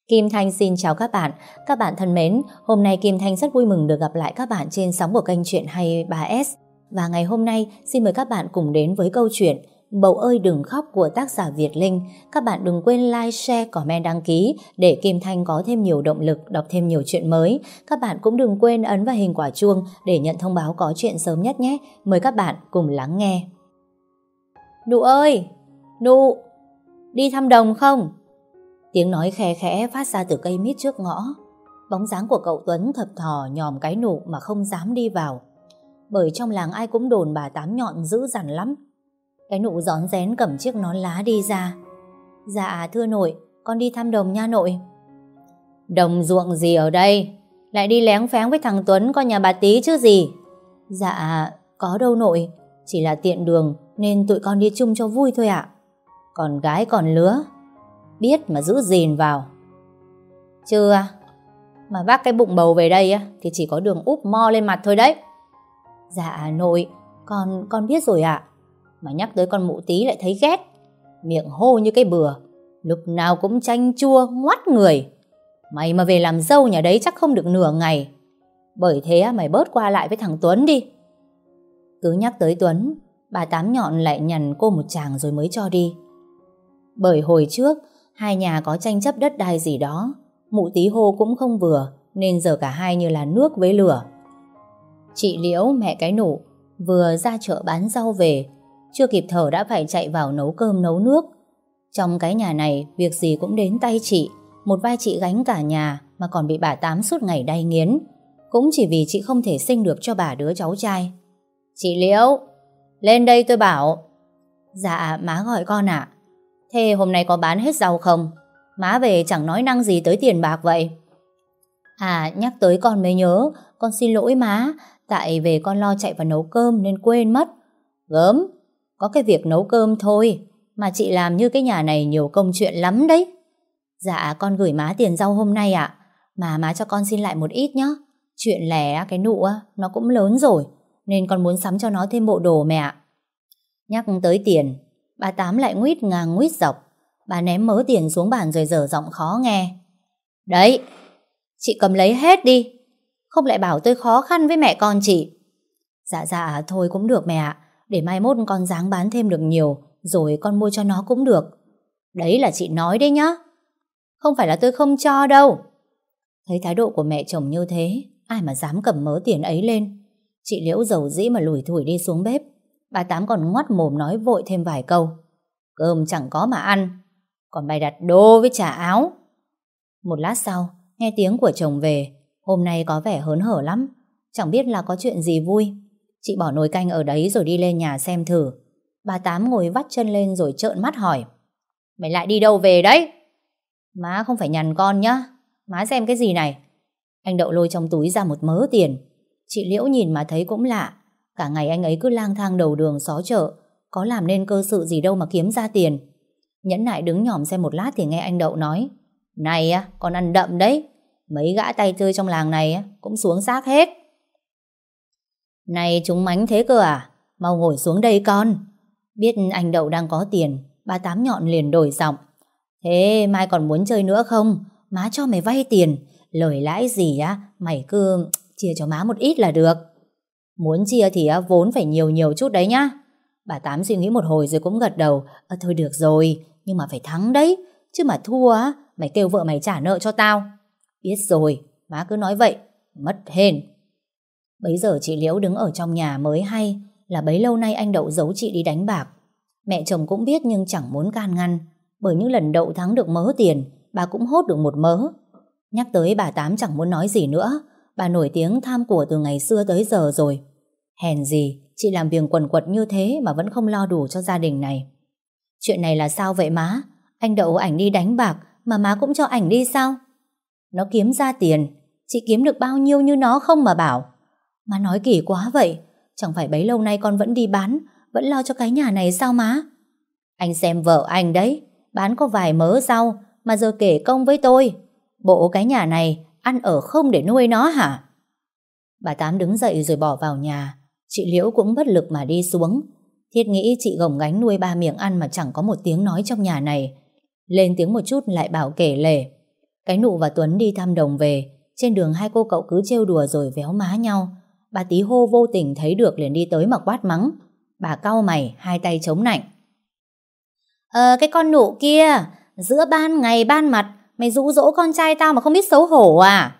Kim Thanh xin chào các bạn. Các bạn thân mến, hôm nay Kim Thanh rất vui mừng được gặp lại các bạn trên sóng của kênh Chuyện Hay 3S. Và ngày hôm nay xin mời các bạn cùng đến với câu chuyện Bầu ơi đừng khóc của tác giả Việt Linh. Các bạn đừng quên like, share, comment, đăng ký để Kim Thanh có thêm nhiều động lực đọc thêm nhiều chuyện mới. Các bạn cũng đừng quên ấn vào hình quả chuông để nhận thông báo có chuyện sớm nhất nhé. Mời các bạn cùng lắng nghe. Nụ ơi! Nụ! Đi thăm đồng không? Tiếng nói khe khẽ phát ra từ cây mít trước ngõ. Bóng dáng của cậu Tuấn thập thò nhòm cái nụ mà không dám đi vào. Bởi trong làng ai cũng đồn bà Tám Nhọn dữ dằn lắm. Cái nụ rón rén cầm chiếc nón lá đi ra. Dạ thưa nội, con đi thăm đồng nha nội. Đồng ruộng gì ở đây? Lại đi léng phéng với thằng Tuấn con nhà bà Tí chứ gì? Dạ có đâu nội, chỉ là tiện đường nên tụi con đi chung cho vui thôi ạ. Còn gái còn lứa, biết mà giữ gìn vào. Chưa, mà vác cái bụng bầu về đây thì chỉ có đường úp mo lên mặt thôi đấy. Dạ nội, con biết rồi ạ. Mà nhắc tới con mụ Tí lại thấy ghét. Miệng hô như cái bừa, lúc nào cũng chanh chua ngoắt người. Mày mà về làm dâu nhà đấy chắc không được nửa ngày. Bởi thế mày bớt qua lại với thằng Tuấn đi. Cứ nhắc tới Tuấn, bà Tám Nhọn lại nhằn cô một tràng rồi mới cho đi. Bởi hồi trước hai nhà có tranh chấp đất đai gì đó, mụ Tí hô cũng không vừa, nên giờ cả hai như là nước với lửa. Chị Liễu mẹ cái nụ vừa ra chợ bán rau về, chưa kịp thở đã phải chạy vào nấu cơm nấu nước. Trong cái nhà này việc gì cũng đến tay chị. Một vai chị gánh cả nhà mà còn bị bà Tám suốt ngày đay nghiến, cũng chỉ vì chị không thể sinh được cho bà đứa cháu trai. Chị Liễu, lên đây tôi bảo. Dạ má gọi con ạ. Thế hôm nay có bán hết rau không? Má về chẳng nói năng gì tới tiền bạc vậy. À nhắc tới con mới nhớ, con xin lỗi má, tại về con lo chạy vào nấu cơm nên quên mất. Gớm, có cái việc nấu cơm thôi, mà chị làm như cái nhà này nhiều công chuyện lắm đấy. Dạ con gửi má tiền rau hôm nay ạ. Mà má cho con xin lại một ít nhé. Chuyện lẻ cái nụ nó cũng lớn rồi, nên con muốn sắm cho nó thêm bộ đồ mẹ ạ. Nhắc tới tiền, bà Tám lại nguýt ngang nguýt dọc. Bà ném mớ tiền xuống bàn rồi dở giọng khó nghe. Đấy, chị cầm lấy hết đi, không lại bảo tôi khó khăn với mẹ con chị. Dạ thôi cũng được mẹ ạ. Để mai mốt con ráng bán thêm được nhiều, rồi con mua cho nó cũng được. Đấy là chị nói đấy nhá, không phải là tôi không cho đâu. Thấy thái độ của mẹ chồng như thế, ai mà dám cầm mớ tiền ấy lên. Chị Liễu dầu dĩ mà lủi thủi đi xuống bếp. Bà Tám còn ngoắt mồm nói vội thêm vài câu. Cơm chẳng có mà ăn, còn bày đặt đô với trà áo. Một lát sau, nghe tiếng của chồng về. Hôm nay có vẻ hớn hở lắm, chẳng biết là có chuyện gì vui. Chị bỏ nồi canh ở đấy rồi đi lên nhà xem thử. Bà Tám ngồi vắt chân lên rồi trợn mắt hỏi. Mày lại đi đâu về đấy? Má không phải nhằn con nhá. Má xem cái gì này. Anh Đậu lôi trong túi ra một mớ tiền. Chị Liễu nhìn mà thấy cũng lạ. Cả ngày anh ấy cứ lang thang đầu đường xó chợ, có làm nên cơ sự gì đâu mà kiếm ra tiền. Nhẫn nại đứng nhòm xem một lát thì nghe anh Đậu nói. Này con ăn đậm đấy. Mấy gã tay tươi trong làng này cũng xuống xác hết. Này chúng mánh thế cơ à? Mau ngồi xuống đây con. Biết anh Đậu đang có tiền, bà Tám Nhọn liền đổi giọng. Thế mai còn muốn chơi nữa không? Má cho mày vay tiền, lời lãi gì mày cứ chia cho má một ít là được. Muốn chia thì vốn phải nhiều nhiều chút đấy nhá. Bà Tám suy nghĩ một hồi rồi cũng gật đầu. Thôi được rồi, nhưng mà phải thắng đấy. Chứ mà thua mày kêu vợ mày trả nợ cho tao. Biết rồi, má cứ nói vậy, mất hên. Bấy giờ chị Liễu đứng ở trong nhà mới hay là bấy lâu nay anh Đậu giấu chị đi đánh bạc. Mẹ chồng cũng biết nhưng chẳng muốn can ngăn. Bởi những lần Đậu thắng được mớ tiền, bà cũng hốt được một mớ. Nhắc tới bà Tám chẳng muốn nói gì nữa. Bà nổi tiếng tham của từ ngày xưa tới giờ rồi. Hèn gì chị làm việc quần quật như thế mà vẫn không lo đủ cho gia đình này. Chuyện này là sao vậy má? Anh Đậu ảnh đi đánh bạc mà má cũng cho ảnh đi sao? Nó kiếm ra tiền, chị kiếm được bao nhiêu như nó không mà bảo. Má nói kỳ quá vậy. Chẳng phải bấy lâu nay con vẫn đi bán, vẫn lo cho cái nhà này sao má? Anh xem vợ anh đấy, bán có vài mớ rau mà giờ kể công với tôi. Bộ cái nhà này ăn ở không để nuôi nó hả? Bà Tám đứng dậy rồi bỏ vào nhà. Chị Liễu cũng bất lực mà đi xuống. Thiết nghĩ chị gồng gánh nuôi ba miệng ăn mà chẳng có một tiếng nói trong nhà này. Lên tiếng một chút lại bảo kể lể. Cái Nụ và Tuấn đi thăm đồng về. Trên đường hai cô cậu cứ trêu đùa rồi véo má nhau. Bà Tí Hô vô tình thấy được liền đi tới mà quát mắng. Bà cau mày, hai tay chống nạnh. Cái con Nụ kia, giữa ban ngày ban mặt mày dụ dỗ con trai tao mà không biết xấu hổ à?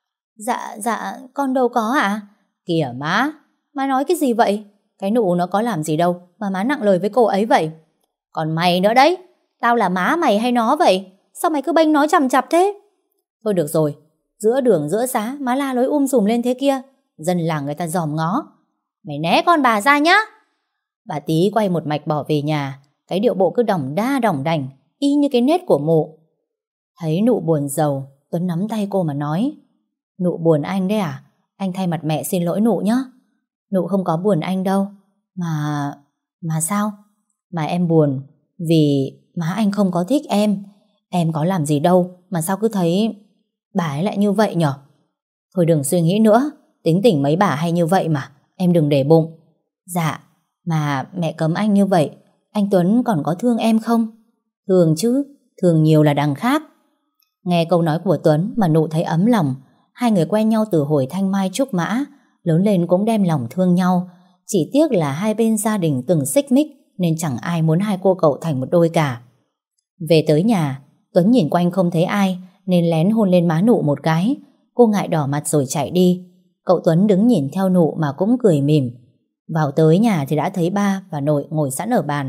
Dạ, con đâu có ạ. Kìa má nói cái gì vậy? Cái Nụ nó có làm gì đâu mà má nặng lời với cô ấy vậy? Còn mày nữa đấy, tao là má mày hay nó vậy? Sao mày cứ bênh nói chằm chặp thế? Thôi được rồi, giữa đường giữa xá má la lối sùm lên thế kia, dân làng người ta dòm ngó. Mày né con bà ra nhá. Bà Tí quay một mạch bỏ về nhà, cái điệu bộ cứ đỏng đa đỏng đành, y như cái nết của mụ. Thấy Nụ buồn rầu, Tuấn nắm tay cô mà nói. Nụ buồn anh đấy à? Anh thay mặt mẹ xin lỗi Nụ nhá. Nụ không có buồn anh đâu. Mà sao? Mà em buồn vì má anh không có thích em. Em có làm gì đâu mà sao cứ thấy bà ấy lại như vậy nhở? Thôi đừng suy nghĩ nữa, tính tình mấy bà hay như vậy mà, em đừng để bụng. Dạ, mà mẹ cấm anh như vậy, anh Tuấn còn có thương em không? Thương chứ, thương nhiều là đằng khác. Nghe câu nói của Tuấn mà Nụ thấy ấm lòng. Hai người quen nhau từ hồi thanh mai trúc mã, lớn lên cũng đem lòng thương nhau. Chỉ tiếc là hai bên gia đình từng xích mích nên chẳng ai muốn hai cô cậu thành một đôi cả. Về tới nhà, Tuấn nhìn quanh không thấy ai nên lén hôn lên má Nụ một cái. Cô ngại đỏ mặt rồi chạy đi. Cậu Tuấn đứng nhìn theo Nụ mà cũng cười mỉm. Vào tới nhà thì đã thấy ba và nội ngồi sẵn ở bàn.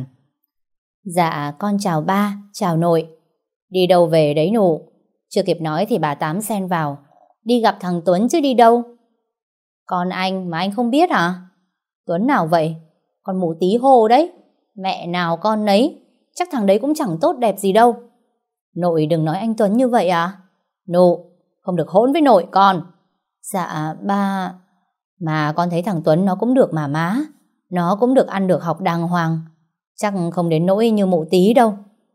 Dạ con chào ba, chào nội. Đi đâu về đấy Nụ? Chưa kịp nói thì bà Tám xen vào. Đi gặp thằng Tuấn chứ đi đâu. Con anh mà anh không biết hả? Tuấn nào vậy? Con mụ Tí Hô đấy. Mẹ nào con nấy. Chắc thằng đấy cũng chẳng tốt đẹp gì đâu. Nội đừng nói anh Tuấn như vậy à? Nụ, không được hỗn với nội con. Dạ ba. Mà con thấy thằng Tuấn nó cũng được mà má. Nó cũng được ăn được học đàng hoàng. Chắc không đến nỗi như mụ Tí đâu.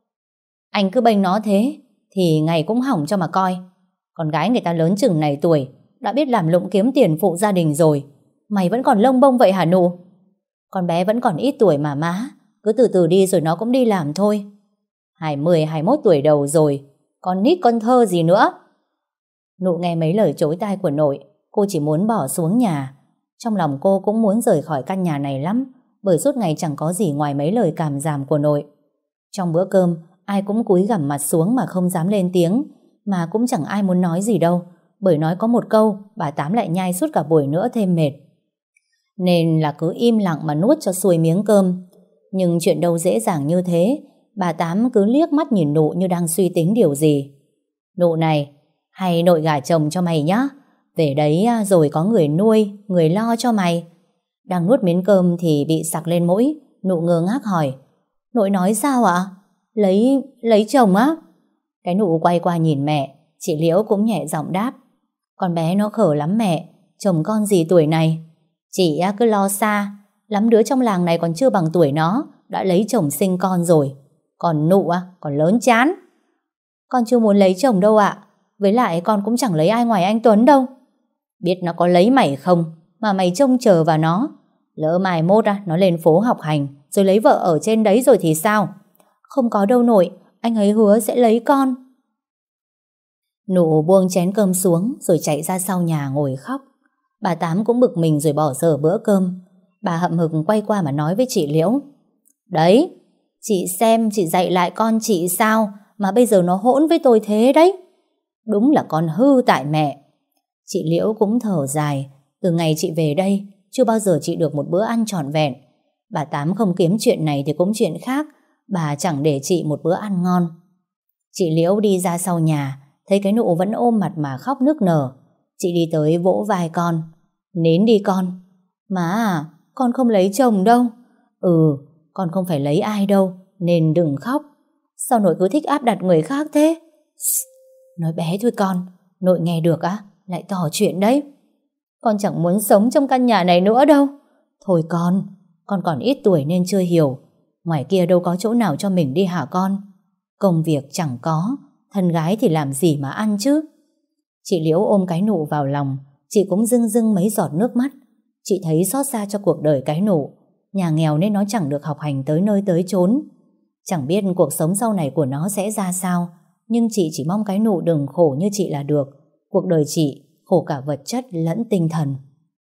Anh cứ bênh nó thế thì ngày cũng hỏng cho mà coi. Con gái người ta lớn chừng này tuổi đã biết làm lụng kiếm tiền phụ gia đình rồi. Mày vẫn còn lông bông vậy hả Nụ? Con bé vẫn còn ít tuổi mà má. Cứ từ từ đi rồi nó cũng đi làm thôi. 20, 21 tuổi đầu rồi. Con nít con thơ gì nữa. Nụ nghe mấy lời chối tai của nội, cô chỉ muốn bỏ xuống nhà. Trong lòng cô cũng muốn rời khỏi căn nhà này lắm, bởi suốt ngày chẳng có gì ngoài mấy lời càm ràm của nội. Trong bữa cơm, ai cũng cúi gằm mặt xuống mà không dám lên tiếng. Mà cũng chẳng ai muốn nói gì đâu, bởi nói có một câu bà Tám lại nhai suốt cả buổi nữa thêm mệt. Nên là cứ im lặng mà nuốt cho xuôi miếng cơm. Nhưng chuyện đâu dễ dàng như thế. Bà Tám cứ liếc mắt nhìn Nụ như đang suy tính điều gì. Nụ này, hay nội gả chồng cho mày nhá. Về đấy rồi có người nuôi, người lo cho mày. Đang nuốt miếng cơm thì bị sặc lên mũi. Nụ ngơ ngác hỏi. Nội nói sao ạ? Lấy chồng á? Cái Nụ quay qua nhìn mẹ. Chị Liễu cũng nhẹ giọng đáp. Con bé nó khờ lắm mẹ. Chồng con gì tuổi này? Chị cứ lo xa. Lắm đứa trong làng này còn chưa bằng tuổi nó đã lấy chồng sinh con rồi. Còn Nụ còn lớn chán. Con chưa muốn lấy chồng đâu ạ. Với lại con cũng chẳng lấy ai ngoài anh Tuấn đâu. Biết nó có lấy mày không mà mày trông chờ vào nó. Lỡ mai mốt nó lên phố học hành rồi lấy vợ ở trên đấy rồi thì sao? Không có đâu nội. Anh ấy hứa sẽ lấy con. Nụ buông chén cơm xuống rồi chạy ra sau nhà ngồi khóc. Bà Tám cũng bực mình rồi bỏ dở bữa cơm. Bà hậm hực quay qua mà nói với chị Liễu. Đấy, chị xem chị dạy lại con chị sao mà bây giờ nó hỗn với tôi thế đấy. Đúng là con hư tại mẹ. Chị Liễu cũng thở dài. Từ ngày chị về đây chưa bao giờ chị được một bữa ăn trọn vẹn. Bà Tám không kiếm chuyện này thì cũng chuyện khác. Bà chẳng để chị một bữa ăn ngon. Chị Liễu đi ra sau nhà, thấy cái Nụ vẫn ôm mặt mà khóc nức nở. Chị đi tới vỗ vai con. Nín đi con. Má à, con không lấy chồng đâu. Con không phải lấy ai đâu, nên đừng khóc. Sao nội cứ thích áp đặt người khác thế? Nói bé thôi con, nội nghe được lại tỏ chuyện đấy. Con chẳng muốn sống trong căn nhà này nữa đâu. Thôi con còn ít tuổi nên chưa hiểu. Ngoài kia đâu có chỗ nào cho mình đi hả con? Công việc chẳng có, thân gái thì làm gì mà ăn chứ? Chị Liễu ôm cái Nụ vào lòng. Chị cũng rưng rưng mấy giọt nước mắt. Chị thấy xót xa cho cuộc đời cái Nụ. Nhà nghèo nên nó chẳng được học hành tới nơi tới chốn. Chẳng biết cuộc sống sau này của nó sẽ ra sao. nhưng chị chỉ mong cái Nụ đừng khổ như chị là được. Cuộc đời chị khổ cả vật chất lẫn tinh thần.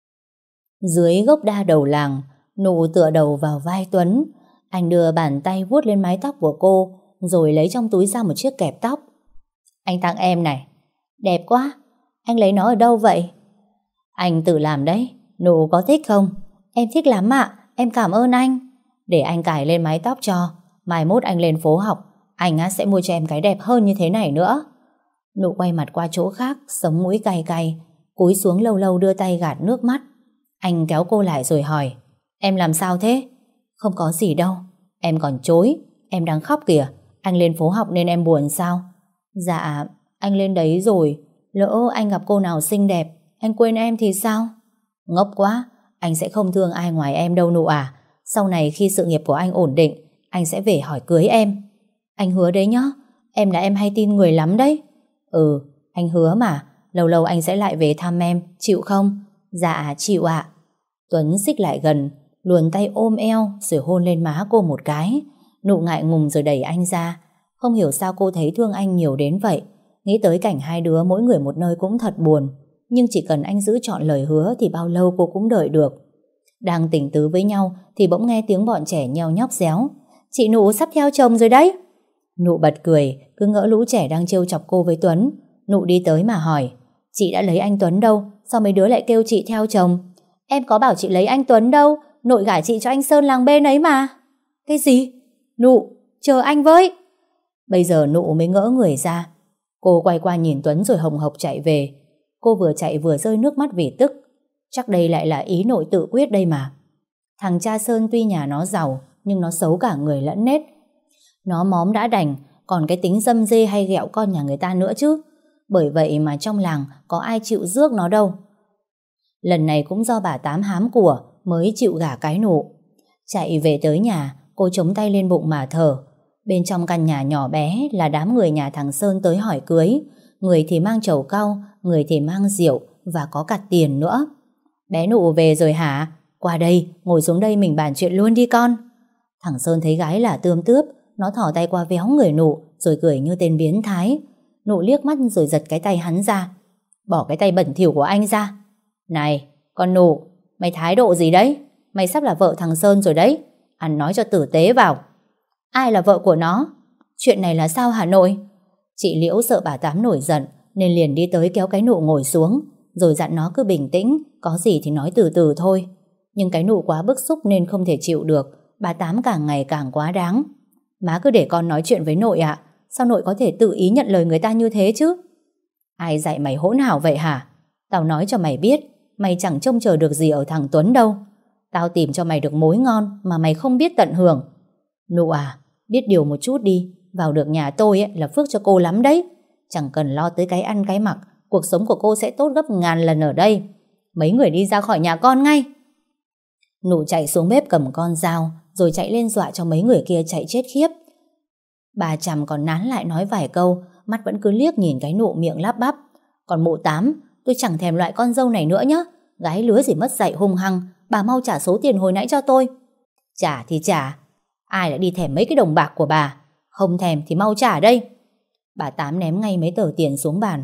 Dưới gốc đa đầu làng, Nụ tựa đầu vào vai Tuấn. Anh đưa bàn tay vuốt lên mái tóc của cô, rồi lấy trong túi ra một chiếc kẹp tóc. Anh tặng em này. Đẹp quá. Anh lấy nó ở đâu vậy? Anh tự làm đấy. Nụ có thích không? Em thích lắm ạ. Em cảm ơn anh. Để anh cài lên mái tóc cho. Mai mốt anh lên phố học, anh sẽ mua cho em cái đẹp hơn như thế này nữa. Nụ quay mặt qua chỗ khác, sống mũi cay cay, cúi xuống lâu lâu đưa tay gạt nước mắt. Anh kéo cô lại rồi hỏi, em làm sao thế? Không có gì đâu. Em còn chối. Em đang khóc kìa. Anh lên phố học nên em buồn sao? Dạ, anh lên đấy rồi. Lỡ anh gặp cô nào xinh đẹp, anh quên em thì sao? Ngốc quá. Anh sẽ không thương ai ngoài em đâu Nụ à. Sau này khi sự nghiệp của anh ổn định, anh sẽ về hỏi cưới em. Anh hứa đấy nhá. Em là em hay tin người lắm đấy. Ừ, anh hứa mà. Lâu lâu anh sẽ lại về thăm em. Chịu không? Dạ, chịu ạ. Tuấn xích lại gần, luồn tay ôm eo rồi hôn lên má cô một cái. Nụ ngại ngùng rồi đẩy anh ra. Không hiểu sao cô thấy thương anh nhiều đến vậy. Nghĩ tới cảnh hai đứa mỗi người một nơi cũng thật buồn. Nhưng chỉ cần anh giữ trọn lời hứa thì bao lâu cô cũng đợi được. Đang tình tứ với nhau thì bỗng nghe tiếng bọn trẻ nheo nhóc réo. Chị Nụ sắp theo chồng rồi đấy. Nụ bật cười, cứ ngỡ lũ trẻ đang trêu chọc cô với Tuấn. Nụ đi tới mà hỏi, chị đã lấy anh Tuấn đâu? Sao mấy đứa lại kêu chị theo chồng? Em có bảo chị lấy anh Tuấn đâu. Nội gả chị cho anh Sơn làng bên ấy mà. Cái gì? Nụ, chờ anh với. Bây giờ Nụ mới ngỡ người ra. Cô quay qua nhìn Tuấn rồi hồng hộc chạy về. Cô vừa chạy vừa rơi nước mắt vì tức. Chắc đây lại là ý nội tự quyết đây mà. Thằng cha Sơn tuy nhà nó giàu, nhưng nó xấu cả người lẫn nết. Nó móm đã đành, còn cái tính dâm dê hay ghẹo con nhà người ta nữa chứ. Bởi vậy mà trong làng có ai chịu rước nó đâu. Lần này cũng do bà Tám hám của mới chịu gả cái Nụ. Chạy về tới nhà, cô chống tay lên bụng mà thở. Bên trong căn nhà nhỏ bé là đám người nhà thằng Sơn tới hỏi cưới. Người thì mang trầu cau, người thì mang rượu và có cả tiền nữa. Bé Nụ về rồi hả? Qua đây, ngồi xuống đây mình bàn chuyện luôn đi con. Thằng Sơn thấy gái là tươm tướp, nó thò tay qua véo người Nụ rồi cười như tên biến thái. Nụ liếc mắt rồi giật cái tay hắn ra. Bỏ cái tay bẩn thỉu của anh ra. Này, con Nụ, mày thái độ gì đấy? Mày sắp là vợ thằng Sơn rồi đấy. Ăn nói cho tử tế vào. Ai là vợ của nó? Chuyện này là sao hả nội? Chị Liễu sợ bà Tám nổi giận nên liền đi tới kéo cái Nụ ngồi xuống, rồi dặn nó cứ bình tĩnh, có gì thì nói từ từ thôi. Nhưng cái Nụ quá bức xúc nên không thể chịu được. Bà Tám càng ngày càng quá đáng. Má cứ để con nói chuyện với nội ạ. Sao nội có thể tự ý nhận lời người ta như thế chứ? Ai dạy mày hỗn hào vậy hả? Tao nói cho mày biết, mày chẳng trông chờ được gì ở thằng Tuấn đâu. Tao tìm cho mày được mối ngon mà mày không biết tận hưởng. Nụ à, biết điều một chút đi. Vào được nhà tôi là phước cho cô lắm đấy. Chẳng cần lo tới cái ăn cái mặc, cuộc sống của cô sẽ tốt gấp ngàn lần ở đây. Mấy người đi ra khỏi nhà con ngay. Nụ chạy xuống bếp cầm con dao, rồi chạy lên dọa cho mấy người kia chạy chết khiếp. Bà Trầm còn nán lại nói vài câu, mắt vẫn cứ liếc nhìn cái Nụ miệng lắp bắp. Còn mụ Tám, tôi chẳng thèm loại con dâu này nữa nhá. Gái lứa gì mất dạy hung hăng. Bà mau trả số tiền hồi nãy cho tôi. Trả thì trả. Ai lại đi thèm mấy cái đồng bạc của bà? Không thèm thì mau trả đây. Bà Tám ném ngay mấy tờ tiền xuống bàn.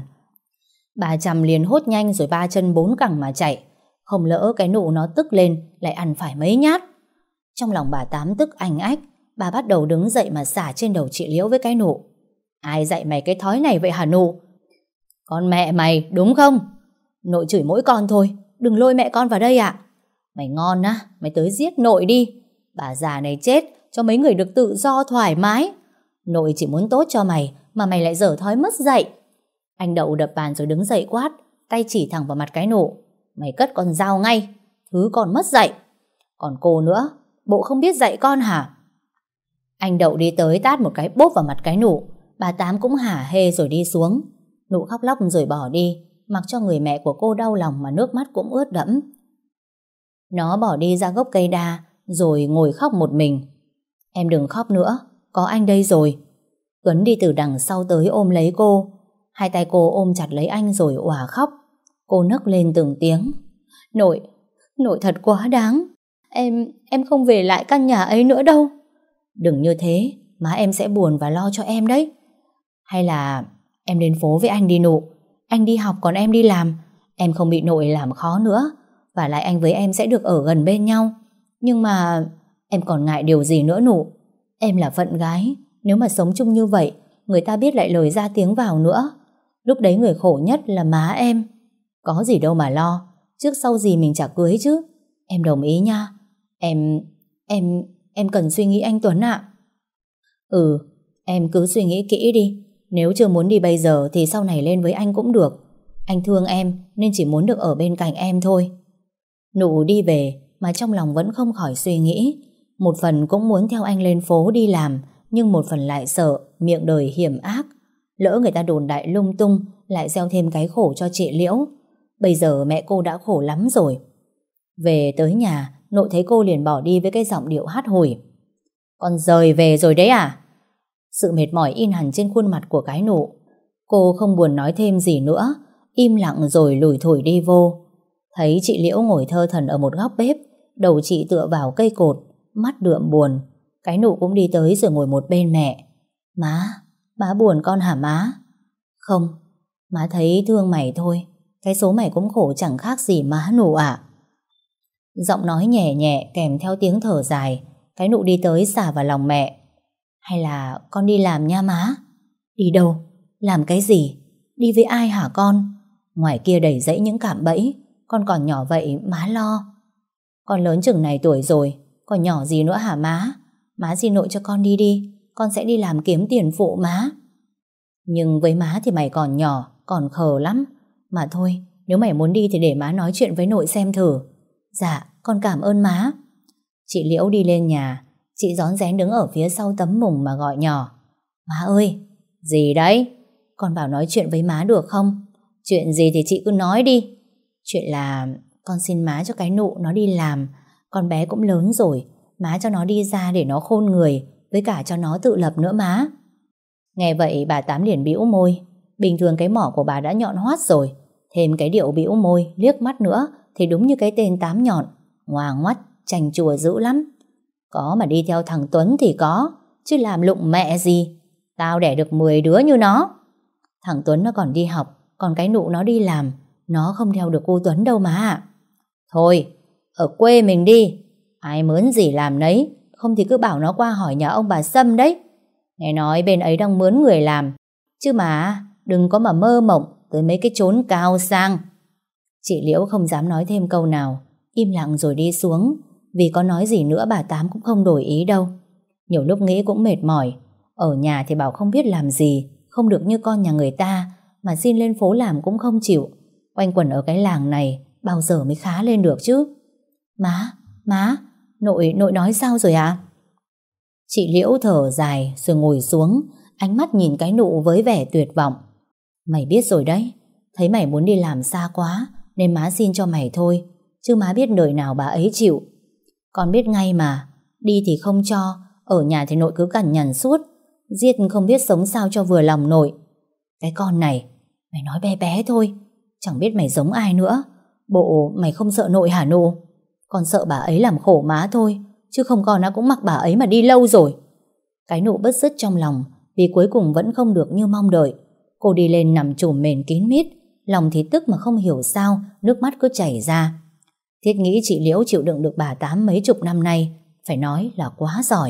Bà Trầm liền hốt nhanh rồi ba chân bốn cẳng mà chạy. Không lỡ cái Nụ nó tức lên lại ăn phải mấy nhát. Trong lòng bà Tám tức ảnh ách. Bà bắt đầu đứng dậy mà xả trên đầu chị Liễu với cái Nụ. Ai dạy mày cái thói này vậy hả Nụ? Con mẹ mày đúng không? Nội chửi mỗi con thôi, đừng lôi mẹ con vào đây ạ. Mày ngon á, mày tới giết nội đi. Bà già này chết cho mấy người được tự do thoải mái. Nội chỉ muốn tốt cho mày mà mày lại dở thói mất dạy. Anh Đậu đập bàn rồi đứng dậy quát, tay chỉ thẳng vào mặt cái Nụ. Mày cất con dao ngay, thứ còn mất dạy. Còn cô nữa, bộ không biết dạy con hả? Anh Đậu đi tới tát một cái bốp vào mặt cái Nụ. Bà Tám cũng hả hê rồi đi xuống. Nụ khóc lóc rồi bỏ đi, mặc cho người mẹ của cô đau lòng mà nước mắt cũng ướt đẫm. Nó bỏ đi ra gốc cây đa rồi ngồi khóc một mình. Em đừng khóc nữa, có anh đây rồi. Tuấn đi từ đằng sau tới ôm lấy cô. Hai tay cô ôm chặt lấy anh rồi òa khóc. Cô nấc lên từng tiếng. Nội thật quá đáng. Em không về lại căn nhà ấy nữa đâu. Đừng như thế, má em sẽ buồn và lo cho em đấy. Hay là em lên phố với anh đi Nụ. Anh đi học còn em đi làm. Em không bị nội làm khó nữa. Và lại anh với em sẽ được ở gần bên nhau. Nhưng mà em còn ngại điều gì nữa Nụ. Em là phận gái. Nếu mà sống chung như vậy, người ta biết lại lời ra tiếng vào nữa. Lúc đấy người khổ nhất là má em. Có gì đâu mà lo. Trước sau gì mình chả cưới chứ. Em đồng ý nha. Em cần suy nghĩ anh Tuấn ạ. Ừ, em cứ suy nghĩ kỹ đi. Nếu chưa muốn đi bây giờ thì sau này lên với anh cũng được. Anh thương em nên chỉ muốn được ở bên cạnh em thôi. Nụ đi về mà trong lòng vẫn không khỏi suy nghĩ. Một phần cũng muốn theo anh lên phố đi làm, nhưng một phần lại sợ miệng đời hiểm ác. Lỡ người ta đồn đại lung tung, lại gieo thêm cái khổ cho chị Liễu. Bây giờ mẹ cô đã khổ lắm rồi. Về tới nhà, nội thấy cô liền bỏ đi với cái giọng điệu hắt hủi. Con rời về rồi đấy à? Sự mệt mỏi in hẳn trên khuôn mặt của cái Nụ. Cô không buồn nói thêm gì nữa, im lặng rồi lủi thủi đi vô. Thấy chị Liễu ngồi thơ thẩn ở một góc bếp, đầu chị tựa vào cây cột, mắt đượm buồn. Cái Nụ cũng đi tới rồi ngồi một bên mẹ. Má buồn con hả má? Không, má thấy thương mày thôi. Cái số mày cũng khổ chẳng khác gì má Nụ ạ. Giọng nói nhẹ nhẹ kèm theo tiếng thở dài. Cái Nụ đi tới xả vào lòng mẹ. Hay là con đi làm nha má? Đi đâu? Làm cái gì? Đi với ai hả con? Ngoài kia đầy rẫy những cạm bẫy. Con còn nhỏ vậy má lo. Con lớn chừng này tuổi rồi, còn nhỏ gì nữa hả má? Má xin nội cho con đi đi. Con sẽ đi làm kiếm tiền phụ má. Nhưng với má thì mày còn nhỏ, còn khờ lắm. Mà thôi, nếu mày muốn đi thì để má nói chuyện với nội xem thử. Dạ, con cảm ơn má. Chị Liễu đi lên nhà. Chị rón rén đứng ở phía sau tấm mùng mà gọi nhỏ. Má ơi! Gì đấy? Con bảo nói chuyện với má được không? Chuyện gì thì chị cứ nói đi. Chuyện là con xin má cho cái Nụ nó đi làm. Con bé cũng lớn rồi, má cho nó đi ra để nó khôn người, với cả cho nó tự lập nữa má. Nghe vậy bà Tám liền bĩu môi. Bình thường cái mỏ của bà đã nhọn hoắt rồi, thêm cái điệu bĩu môi liếc mắt nữa thì đúng như cái tên Tám nhọn, ngoà ngoắt chành chùa dữ lắm. Có mà đi theo thằng Tuấn thì có, chứ làm lụng mẹ gì. Tao đẻ được 10 đứa như nó. Thằng Tuấn nó còn đi học, còn cái Nụ nó đi làm. Nó không theo được cô Tuấn đâu mà ạ. Thôi, ở quê mình đi, ai mướn gì làm nấy, không thì cứ bảo nó qua hỏi nhà ông bà Sâm đấy. Nghe nói bên ấy đang mướn người làm, chứ mà đừng có mà mơ mộng tới mấy cái chốn cao sang. Chị Liễu không dám nói thêm câu nào, im lặng rồi đi xuống. Vì có nói gì nữa bà Tám cũng không đổi ý đâu. Nhiều lúc nghĩ cũng mệt mỏi. Ở nhà thì bảo không biết làm gì, không được như con nhà người ta, mà xin lên phố làm cũng không chịu. Quanh quẩn ở cái làng này bao giờ mới khá lên được chứ. Má, nội nói sao rồi ạ? Chị Liễu thở dài rồi ngồi xuống, ánh mắt nhìn cái Nụ với vẻ tuyệt vọng. Mày biết rồi đấy, thấy mày muốn đi làm xa quá nên má xin cho mày thôi, chứ má biết đời nào bà ấy chịu. Con biết ngay mà, đi thì không cho, ở nhà thì nội cứ cằn nhằn suốt, giết không biết sống sao cho vừa lòng nội. Cái con này, mày nói bé bé thôi, chẳng biết mày giống ai nữa. Bộ mày không sợ nội hả Nụ? Con sợ bà ấy làm khổ má thôi, chứ không con nó cũng mặc bà ấy mà đi lâu rồi. Cái Nụ bứt rứt trong lòng, vì cuối cùng vẫn không được như mong đợi. Cô đi lên nằm trùm mền kín mít, lòng thì tức mà không hiểu sao, nước mắt cứ chảy ra. Thiết nghĩ chị Liễu chịu đựng được bà Tám mấy chục năm nay, phải nói là quá giỏi.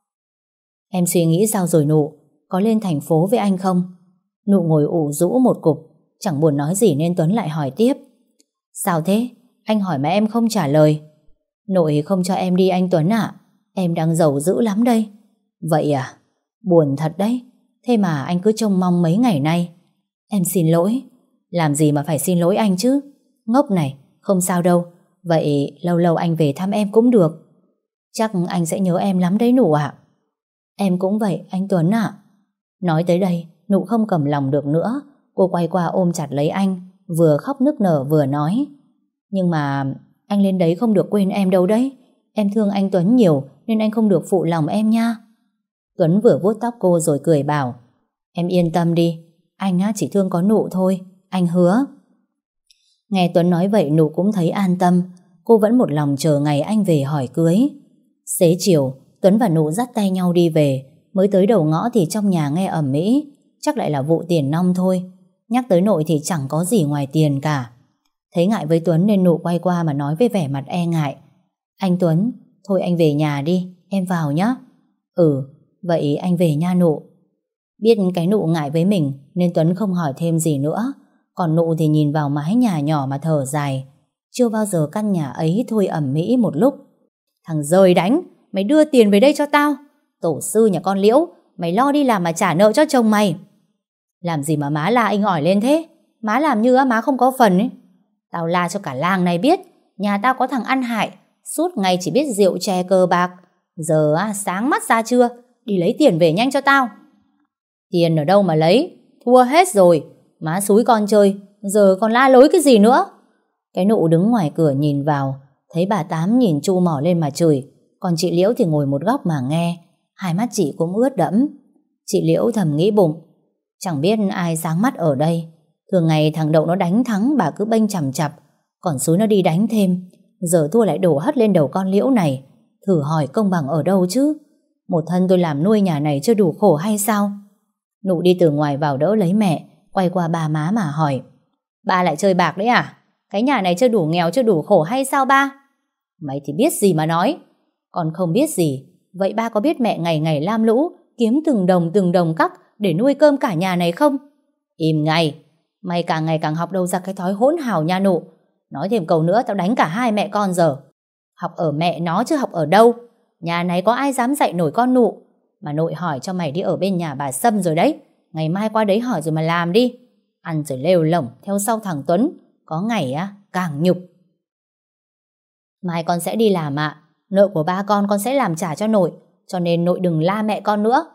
Em suy nghĩ sao rồi Nụ? Có lên thành phố với anh không? Nụ ngồi ủ rũ một cục, chẳng buồn nói gì nên Tuấn lại hỏi tiếp. Sao thế? Anh hỏi mà em không trả lời. Nội không cho em đi anh Tuấn ạ. Em đang giàu dữ lắm đây. Vậy à? Buồn thật đấy. Thế mà anh cứ trông mong mấy ngày nay. Em xin lỗi. Làm gì mà phải xin lỗi anh chứ? Ngốc này, không sao đâu. Vậy lâu lâu anh về thăm em cũng được. Chắc anh sẽ nhớ em lắm đấy Nụ ạ. Em cũng vậy anh Tuấn ạ. Nói tới đây, Nụ không cầm lòng được nữa. Cô quay qua ôm chặt lấy anh, vừa khóc nức nở vừa nói. Nhưng mà anh lên đấy không được quên em đâu đấy. Em thương anh Tuấn nhiều nên anh không được phụ lòng em nha. Tuấn vừa vuốt tóc cô rồi cười bảo. Em yên tâm đi, anh chỉ thương có Nụ thôi, anh hứa. Nghe Tuấn nói vậy Nụ cũng thấy an tâm. Cô vẫn một lòng chờ ngày anh về hỏi cưới. Xế chiều Tuấn và Nụ dắt tay nhau đi về. Mới tới đầu ngõ thì trong nhà nghe ầm ĩ. chắc lại là vụ tiền nong thôi. Nhắc tới nội thì chẳng có gì ngoài tiền cả. Thấy ngại với Tuấn nên Nụ quay qua mà nói với vẻ mặt e ngại. Anh Tuấn, thôi anh về nhà đi, em vào nhé. Ừ, vậy anh về nha Nụ. Biết cái Nụ ngại với mình nên Tuấn không hỏi thêm gì nữa. Còn Nụ thì nhìn vào mái nhà nhỏ mà thở dài. Chưa bao giờ căn nhà ấy thôi ẩm mỹ một lúc. Thằng dời đánh, mày đưa tiền về đây cho tao. Tổ sư nhà con Liễu, mày lo đi làm mà trả nợ cho chồng mày. Làm gì mà má la inh ỏi lên thế? Má làm như má không có phần ấy. Tao la cho cả làng này biết nhà tao có thằng ăn hại, suốt ngày chỉ biết rượu chè cờ bạc. Giờ sáng mắt ra chưa? Đi lấy tiền về nhanh cho tao. Tiền ở đâu mà lấy? Thua hết rồi. Má xúi con chơi, giờ còn la lối cái gì nữa? Cái Nụ đứng ngoài cửa nhìn vào, thấy bà Tám nhìn chu mỏ lên mà chửi. Còn chị Liễu thì ngồi một góc mà nghe. Hai mắt chị cũng ướt đẫm. Chị Liễu thầm nghĩ bụng, chẳng biết ai sáng mắt ở đây. Thường ngày thằng Đậu nó đánh thắng bà cứ bênh chằm chặp, còn xúi nó đi đánh thêm. Giờ thua lại đổ hất lên đầu con Liễu này. Thử hỏi công bằng ở đâu chứ? Một thân tôi làm nuôi nhà này chưa đủ khổ hay sao? Nụ đi từ ngoài vào đỡ lấy mẹ, quay qua ba má mà hỏi, ba lại chơi bạc đấy à? Cái nhà này chưa đủ nghèo chưa đủ khổ hay sao ba? Mày thì biết gì mà nói. Còn không biết gì. Vậy ba có biết mẹ ngày ngày lam lũ kiếm từng đồng cắc để nuôi cơm cả nhà này không? Im ngay. Mày càng ngày càng học đâu ra cái thói hỗn hào nha Nụ. Nói thêm câu nữa tao đánh cả hai mẹ con giờ. Học ở mẹ nó chứ học ở đâu. Nhà này có ai dám dạy nổi con Nụ. Mà nội hỏi cho mày đi ở bên nhà bà Sâm rồi đấy. Ngày mai qua đấy hỏi rồi mà làm đi. Ăn rồi lêu lổng theo sau thằng Tuấn. Có ngày càng nhục. Mai con sẽ đi làm ạ. Nợ của ba con sẽ làm trả cho nội. Cho nên nội đừng la mẹ con nữa.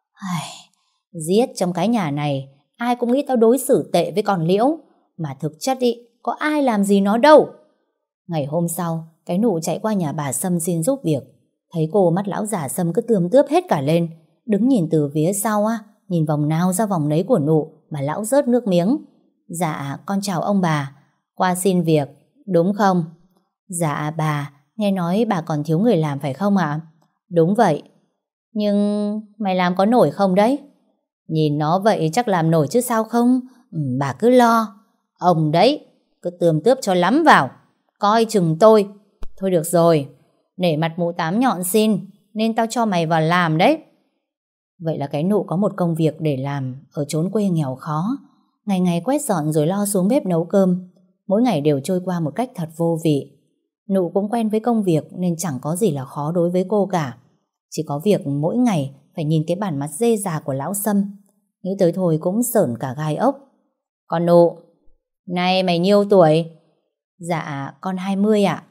Giết trong cái nhà này ai cũng nghĩ tao đối xử tệ với con Liễu. Mà thực chất ý, có ai làm gì nó đâu. Ngày hôm sau, cái Nụ chạy qua nhà bà Sâm xin giúp việc. Thấy cô mắt lão già Sâm cứ tươm tướp hết cả lên. Đứng nhìn từ phía sau nhìn vòng nào ra vòng nấy của Nụ mà lão rớt nước miếng. Dạ con chào ông bà. Qua xin việc, đúng không? Dạ bà, nghe nói bà còn thiếu người làm phải không ạ? Đúng vậy. Nhưng mày làm có nổi không đấy? Nhìn nó vậy chắc làm nổi chứ sao không? Bà cứ lo. Ông đấy, cứ tươm tướp cho lắm vào. Coi chừng tôi. Thôi được rồi, nể mặt mụ Tám nhọn xin nên tao cho mày vào làm đấy. Vậy là cái Nụ có một công việc để làm ở chốn quê nghèo khó. Ngày ngày quét dọn rồi lo xuống bếp nấu cơm. Mỗi ngày đều trôi qua một cách thật vô vị. Nụ cũng quen với công việc nên chẳng có gì là khó đối với cô cả. Chỉ có việc mỗi ngày phải nhìn cái bản mặt dê già của lão Sâm. Nghĩ tới thôi cũng sởn cả gai ốc. Con Nụ, này mày nhiêu tuổi? Dạ con 20 ạ.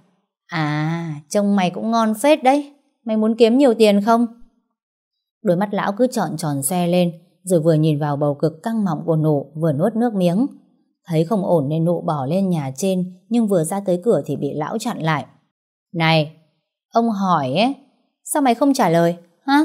À, trông mày cũng ngon phết đấy. Mày muốn kiếm nhiều tiền không? Đôi mắt lão cứ tròn tròn xoe lên, rồi vừa nhìn vào bầu cực căng mọng của Nụ vừa nuốt nước miếng. Thấy không ổn nên Nụ bỏ lên nhà trên, nhưng vừa ra tới cửa thì bị lão chặn lại. Này, ông hỏi ấy, sao mày không trả lời, hả?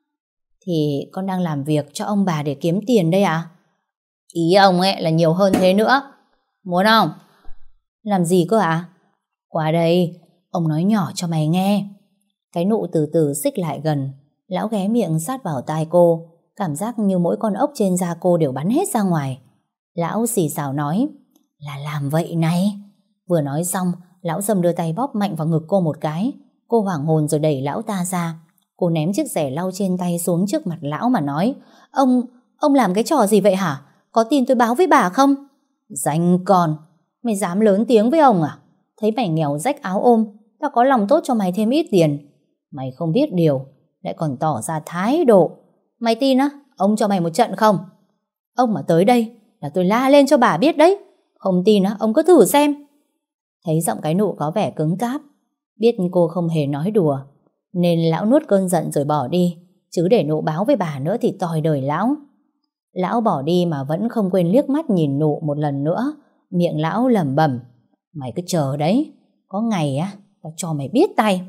Thì con đang làm việc cho ông bà để kiếm tiền đây ạ. Ý ông ấy là nhiều hơn thế nữa. Muốn không? Làm gì cơ ạ? Qua đây, ông nói nhỏ cho mày nghe. Cái Nụ từ từ xích lại gần. Lão ghé miệng sát vào tai cô. Cảm giác như mỗi con ốc trên da cô đều bắn hết ra ngoài. Lão xì xào nói, là làm vậy này. Vừa nói xong, lão Sâm đưa tay bóp mạnh vào ngực cô một cái. Cô hoảng hồn rồi đẩy lão ta ra. Cô ném chiếc rẻ lau trên tay xuống trước mặt lão mà nói, Ông làm cái trò gì vậy hả? Có tin tôi báo với bà không? Danh con, mày dám lớn tiếng với ông à? Thấy mày nghèo rách áo ôm, tao có lòng tốt cho mày thêm ít tiền. Mày không biết điều, lại còn tỏ ra thái độ. Mày tin ông cho mày một trận không? Ông mà tới đây là tôi la lên cho bà biết đấy. Không tin ông cứ thử xem. Thấy giọng cái Nụ có vẻ cứng cáp, biết cô không hề nói đùa, nên lão nuốt cơn giận rồi bỏ đi. Chứ để Nụ báo với bà nữa thì tòi đời lão. Lão bỏ đi mà vẫn không quên liếc mắt nhìn Nụ một lần nữa. Miệng lão lẩm bẩm, mày cứ chờ đấy, có ngày tao cho mày biết tay.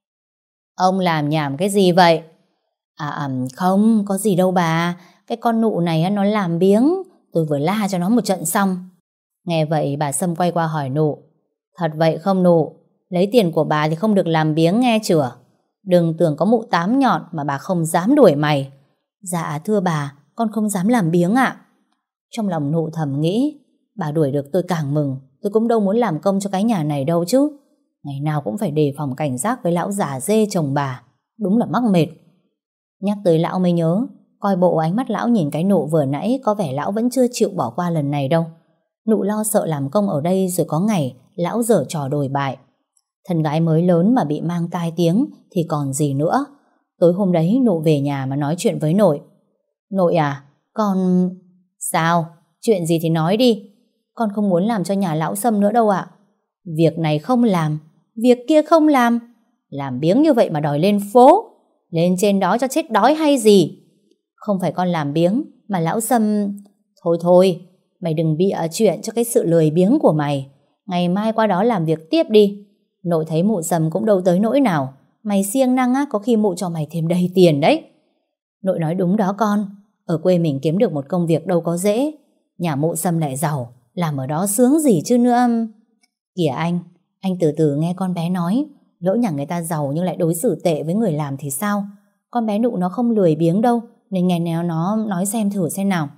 Ông làm nhảm cái gì vậy? Không, có gì đâu bà. Cái con Nụ này nó làm biếng. Tôi vừa la cho nó một trận xong. Nghe vậy bà Sâm quay qua hỏi Nụ, thật vậy không Nụ? Lấy tiền của bà thì không được làm biếng nghe chưa? Đừng tưởng có mụ Tám nhọn mà bà không dám đuổi mày. Dạ thưa bà, con không dám làm biếng ạ. Trong lòng Nụ thầm nghĩ, bà đuổi được tôi càng mừng, tôi cũng đâu muốn làm công cho cái nhà này đâu chứ. Ngày nào cũng phải đề phòng cảnh giác với lão già dê chồng bà, đúng là mắc mệt. Nhắc tới lão mới nhớ, coi bộ ánh mắt lão nhìn cái Nụ vừa nãy có vẻ lão vẫn chưa chịu bỏ qua lần này đâu. Nụ lo sợ làm công ở đây rồi có ngày lão giở trò đồi bại. Thân gái mới lớn mà bị mang tai tiếng thì còn gì nữa. Tối hôm đấy Nụ về nhà mà nói chuyện với nội. Nội à, con... Sao? Chuyện gì thì nói đi. Con không muốn làm cho nhà lão Sâm nữa đâu ạ. Việc này không làm, việc kia không làm biếng như vậy mà đòi lên phố, lên trên đó cho chết đói hay gì? Không phải con làm biếng mà lão Sâm... Thôi, mày đừng bịa chuyện cho cái sự lười biếng của mày. Ngày mai qua đó làm việc tiếp đi. Nội thấy mụ Sâm cũng đâu tới nỗi nào. Mày siêng năng á, có khi mụ cho mày thêm đầy tiền đấy. Nội nói đúng đó con. Ở quê mình kiếm được một công việc đâu có dễ. Nhà mụ Sâm lại giàu, làm ở đó sướng gì chứ nữa. Kìa anh từ từ nghe con bé nói. Lỡ nhà người ta giàu nhưng lại đối xử tệ với người làm thì sao? Con bé Nụ nó không lười biếng đâu, nên nghe nào nó nói xem thử xem nào.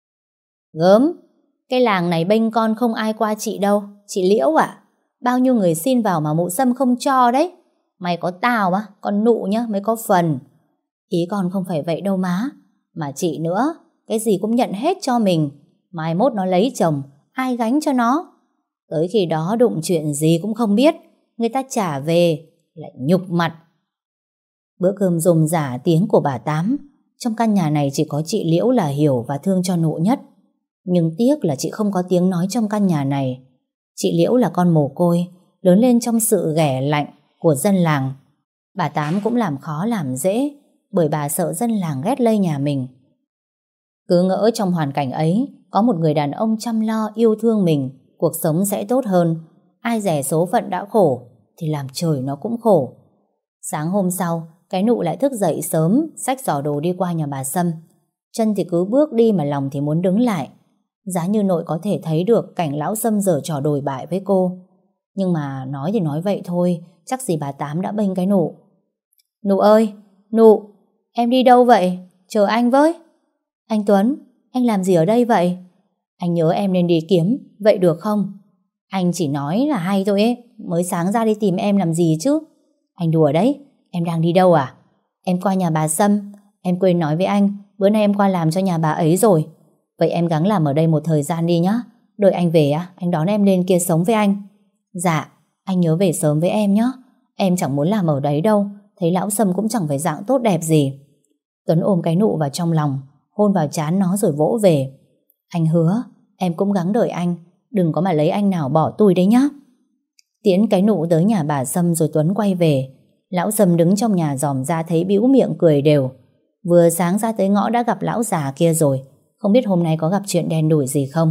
Gớm, cái làng này bênh con không ai qua chị đâu. Chị Liễu à? Bao nhiêu người xin vào mà mụ Sâm không cho đấy. Mày có tao á, con Nụ nhá mới có phần. Ý con không phải vậy đâu má. Mà chị nữa, cái gì cũng nhận hết cho mình. Mai mốt nó lấy chồng, ai gánh cho nó? Tới khi đó đụng chuyện gì cũng không biết, người ta trả về lại nhục mặt. Bữa cơm rôm rả tiếng của bà Tám. Trong căn nhà này chỉ có chị Liễu là hiểu và thương cho Nụ nhất. Nhưng tiếc là chị không có tiếng nói trong căn nhà này. Chị Liễu là con mồ côi, lớn lên trong sự ghẻ lạnh của dân làng. Bà Tám cũng làm khó làm dễ, bởi bà sợ dân làng ghét lây nhà mình. Cứ ngỡ trong hoàn cảnh ấy có một người đàn ông chăm lo yêu thương mình, cuộc sống sẽ tốt hơn. Ai dè số phận đã khổ thì làm trời nó cũng khổ. Sáng hôm sau, cái Nụ lại thức dậy sớm, xách giỏ đồ đi qua nhà bà Sâm. Chân thì cứ bước đi mà lòng thì muốn đứng lại. Giá như nội có thể thấy được cảnh lão Sâm giở trò đồi bại với cô. Nhưng mà nói thì nói vậy thôi, chắc gì bà Tám đã bênh cái Nụ. Nụ ơi, Nụ, em đi đâu vậy? Chờ anh với. Anh Tuấn, anh làm gì ở đây vậy? Anh nhớ em nên đi kiếm, vậy được không? Anh chỉ nói là hay thôi ấy, mới sáng ra đi tìm em làm gì chứ? Anh đùa đấy, em đang đi đâu à? Em qua nhà bà Sâm, em quên nói với anh, bữa nay em qua làm cho nhà bà ấy rồi. Vậy em gắng làm ở đây một thời gian đi nhá. Đợi anh về á, anh đón em lên kia sống với anh. Dạ, anh nhớ về sớm với em nhé. Em chẳng muốn làm ở đấy đâu, thấy lão Sâm cũng chẳng phải dạng tốt đẹp gì. Tuấn ôm cái Nụ vào trong lòng, hôn vào trán nó rồi vỗ về. Anh hứa, em cũng gắng đợi anh, đừng có mà lấy anh nào bỏ tôi đấy nhá. Tiễn cái Nụ tới nhà bà Sâm rồi Tuấn quay về. Lão Sâm đứng trong nhà dòm ra thấy bĩu miệng cười đều. Vừa sáng ra tới ngõ đã gặp lão già kia rồi, không biết hôm nay có gặp chuyện đen đủi gì không.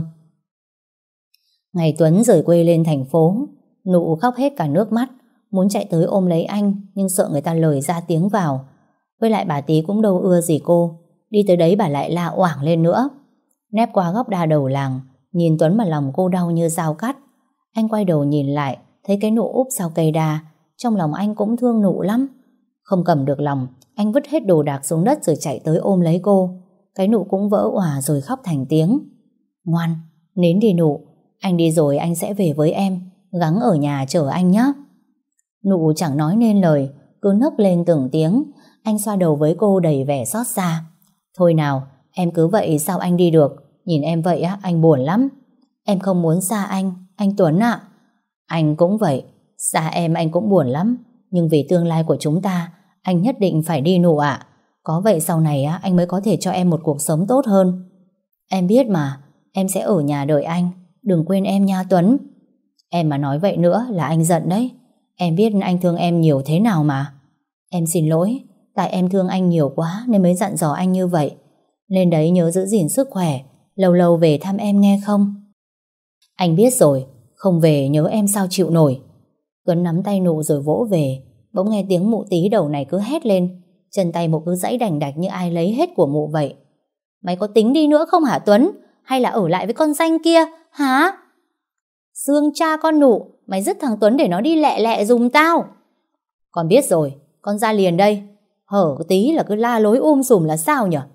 Ngày Tuấn rời quê lên thành phố, Nụ khóc hết cả nước mắt, muốn chạy tới ôm lấy anh nhưng sợ người ta lời ra tiếng vào. Với lại bà tí cũng đâu ưa gì cô, đi tới đấy bà lại la oảng lên nữa. Nép qua góc đa đầu làng, nhìn Tuấn mà lòng cô đau như dao cắt. Anh quay đầu nhìn lại, thấy cái Nụ úp sau cây đa, trong lòng anh cũng thương Nụ lắm. Không cầm được lòng, anh vứt hết đồ đạc xuống đất rồi chạy tới ôm lấy cô. Cái Nụ cũng vỡ òa rồi khóc thành tiếng. Ngoan, nín đi Nụ, anh đi rồi anh sẽ về với em, gắng ở nhà chờ anh nhé. Nụ chẳng nói nên lời, cứ nấc lên từng tiếng. Anh xoa đầu với cô đầy vẻ xót xa. Thôi nào, em cứ vậy sao anh đi được? Nhìn em vậy á, anh buồn lắm. Em không muốn xa anh Tuấn ạ. Anh cũng vậy, xa em anh cũng buồn lắm. Nhưng vì tương lai của chúng ta, anh nhất định phải đi Nụ ạ. Có vậy sau này á, anh mới có thể cho em một cuộc sống tốt hơn. Em biết mà, em sẽ ở nhà đợi anh. Đừng quên em nha Tuấn. Em mà nói vậy nữa là anh giận đấy. Em biết anh thương em nhiều thế nào mà. Em xin lỗi, tại em thương anh nhiều quá nên mới dặn dò anh như vậy. Lên đấy nhớ giữ gìn sức khỏe, lâu lâu về thăm em nghe không? Anh biết rồi, không về nhớ em sao chịu nổi. Tuấn nắm tay Nụ rồi vỗ về. Bỗng nghe tiếng mụ tí đầu này cứ hét lên. Chân tay mụ cứ giãy đành đạch như ai lấy hết của mụ vậy. Mày có tính đi nữa không hả Tuấn? Hay là ở lại với con danh kia, hả? Xương cha con Nụ, mày dứt thằng Tuấn để nó đi lẹ lẹ giùm tao. Con biết rồi, con ra liền đây. Hở tí là cứ la lối sùm là sao nhở?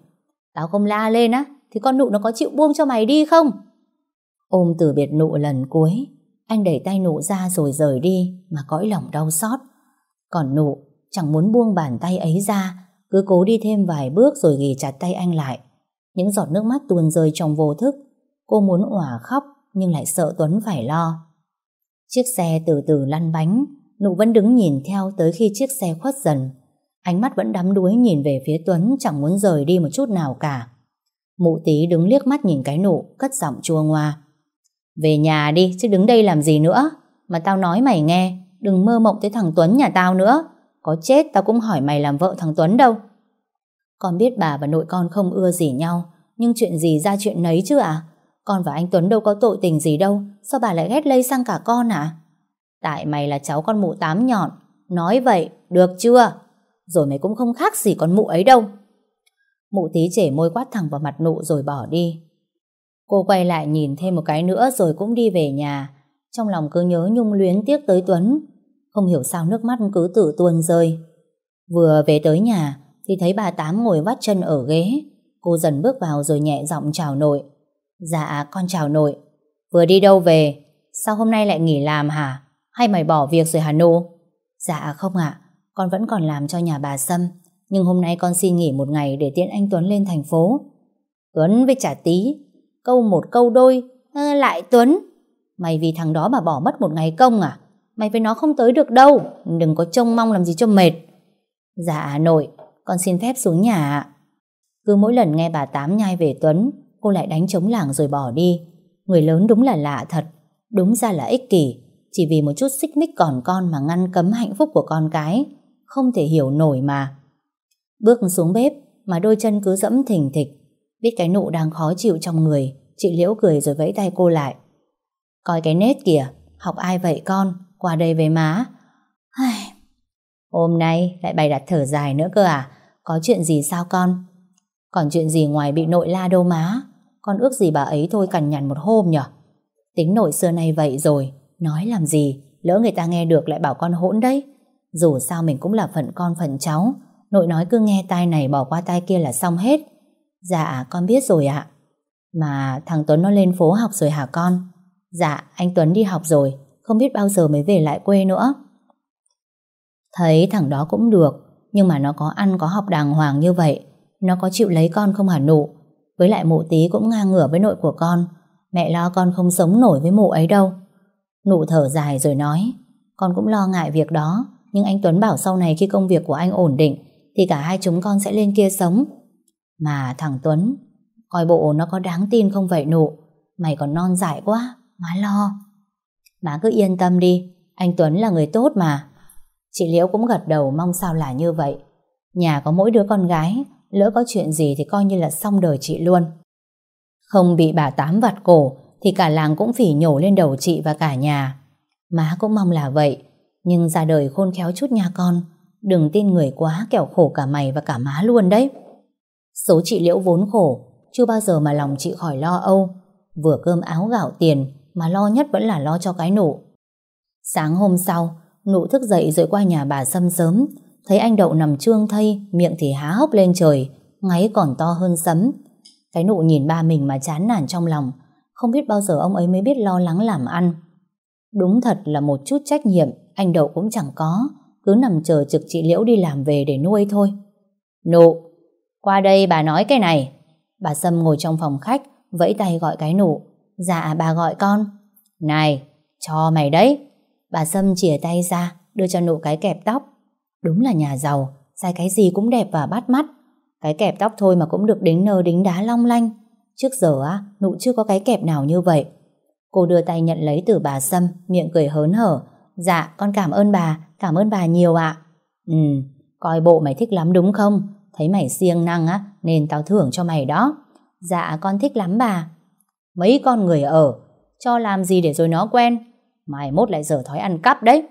Tao không la lên á thì con Nụ nó có chịu buông cho mày đi không? Ôm từ biệt Nụ lần cuối, anh đẩy tay Nụ ra rồi rời đi mà cõi lòng đau xót. Còn Nụ chẳng muốn buông bàn tay ấy ra, cứ cố đi thêm vài bước rồi ghì chặt tay anh lại. Những giọt nước mắt tuôn rơi trong vô thức. Cô muốn òa khóc nhưng lại sợ Tuấn phải lo. Chiếc xe từ từ lăn bánh, Nụ vẫn đứng nhìn theo tới khi chiếc xe khuất dần. Ánh mắt vẫn đắm đuối nhìn về phía Tuấn, chẳng muốn rời đi một chút nào cả. Mụ Tí đứng liếc mắt nhìn cái Nụ, cất giọng chua ngoa. Về nhà đi chứ đứng đây làm gì nữa. Mà tao nói mày nghe, đừng mơ mộng tới thằng Tuấn nhà tao nữa. Có chết tao cũng hỏi mày làm vợ thằng Tuấn đâu. Con biết bà và nội con không ưa gì nhau, nhưng chuyện gì ra chuyện nấy chứ à? Con và anh Tuấn đâu có tội tình gì đâu, sao bà lại ghét lây sang cả con à? Tại mày là cháu con mụ tám nhọn. Nói vậy, được chưa? Rồi mày cũng không khác gì con mụ ấy đâu. Mụ Tí chể môi quát thẳng vào mặt Nụ rồi bỏ đi. Cô quay lại nhìn thêm một cái nữa rồi cũng đi về nhà. Trong lòng cứ nhớ nhung luyến tiếc tới Tuấn. Không hiểu sao nước mắt cứ tự tuôn rơi. Vừa về tới nhà thì thấy bà Tám ngồi vắt chân ở ghế. Cô dần bước vào rồi nhẹ giọng chào nội. Dạ con chào nội. Vừa đi đâu về? Sao hôm nay lại nghỉ làm hả? Hay mày bỏ việc rồi hả Nụ? Dạ không ạ, con vẫn còn làm cho nhà bà Sâm. Nhưng hôm nay con xin nghỉ một ngày để tiễn anh Tuấn lên thành phố. Tuấn với chả Tí, câu một câu đôi, lại Tuấn. Mày vì thằng đó mà bỏ mất một ngày công à? Mày với nó không tới được đâu. Đừng có trông mong làm gì cho mệt. Dạ nội, con xin phép xuống nhà ạ. Cứ mỗi lần nghe bà Tám nhai về Tuấn, cô lại đánh trống lảng rồi bỏ đi. Người lớn đúng là lạ thật. Đúng ra là ích kỷ, chỉ vì một chút xích mích còn con mà ngăn cấm hạnh phúc của con cái. Không thể hiểu nổi mà. Bước xuống bếp mà đôi chân cứ dẫm thình thịch. Biết cái Nụ đang khó chịu trong người, chị Liễu cười rồi vẫy tay cô lại. Coi cái nết kìa, học ai vậy con? Qua đây với má. Hôm nay lại bày đặt thở dài nữa cơ à? Có chuyện gì sao con? Còn chuyện gì ngoài bị nội la đâu má. Con ước gì bà ấy thôi cằn nhằn một hôm nhở. Tính nội xưa nay vậy rồi, nói làm gì, lỡ người ta nghe được lại bảo con hỗn đấy. Dù sao mình cũng là phận con phận cháu. Nội nói cứ nghe tai này bỏ qua tai kia là xong hết. Dạ con biết rồi ạ. Mà thằng Tuấn nó lên phố học rồi hả con? Dạ anh Tuấn đi học rồi, không biết bao giờ mới về lại quê nữa. Thấy thằng đó cũng được, nhưng mà nó có ăn có học đàng hoàng như vậy, nó có chịu lấy con không hả Nụ? Với lại mụ Tí cũng ngang ngửa với nội của con. Mẹ lo con không sống nổi với mụ ấy đâu. Nụ thở dài rồi nói. Con cũng lo ngại việc đó, nhưng anh Tuấn bảo sau này khi công việc của anh ổn định thì cả hai chúng con sẽ lên kia sống. Mà thằng Tuấn, coi bộ nó có đáng tin không vậy Nụ? Mày còn non dại quá, má lo. Má cứ yên tâm đi, anh Tuấn là người tốt mà. Chị Liễu cũng gật đầu mong sao là như vậy. Nhà có mỗi đứa con gái, lỡ có chuyện gì thì coi như là xong đời chị luôn. Không bị bà Tám vặt cổ thì cả làng cũng phỉ nhổ lên đầu chị và cả nhà. Má cũng mong là vậy, nhưng ra đời khôn khéo chút nha con. Đừng tin người quá kẻo khổ cả mày và cả má luôn đấy. Số chị Liễu vốn khổ, chưa bao giờ mà lòng chị khỏi lo âu. Vừa cơm áo gạo tiền mà lo nhất vẫn là lo cho cái Nụ. Sáng hôm sau, Nụ thức dậy rồi qua nhà bà Sâm sớm. Thấy anh Đậu nằm trương thây, miệng thì há hốc lên trời, ngáy còn to hơn sấm. Cái Nụ nhìn ba mình mà chán nản trong lòng. Không biết bao giờ ông ấy mới biết lo lắng làm ăn. Đúng thật là một chút trách nhiệm anh Đậu cũng chẳng có, cứ nằm chờ trực chị Liễu đi làm về để nuôi thôi. Nụ, qua đây bà nói cái này. Bà Sâm ngồi trong phòng khách, vẫy tay gọi cái Nụ. Dạ bà gọi con. Này, cho mày đấy. Bà Sâm chìa tay ra, đưa cho Nụ cái kẹp tóc. Đúng là nhà giàu, xài cái gì cũng đẹp và bắt mắt. Cái kẹp tóc thôi mà cũng được đính nơ đính đá long lanh. Trước giờ á, Nụ chưa có cái kẹp nào như vậy. Cô đưa tay nhận lấy từ bà Sâm, miệng cười hớn hở. Dạ, con cảm ơn bà nhiều ạ. Coi bộ mày thích lắm đúng không? Thấy mày siêng năng á, nên tao thưởng cho mày đó. Dạ, con thích lắm bà. Mấy con người ở, cho làm gì để rồi nó quen. Mai mốt lại dở thói ăn cắp đấy.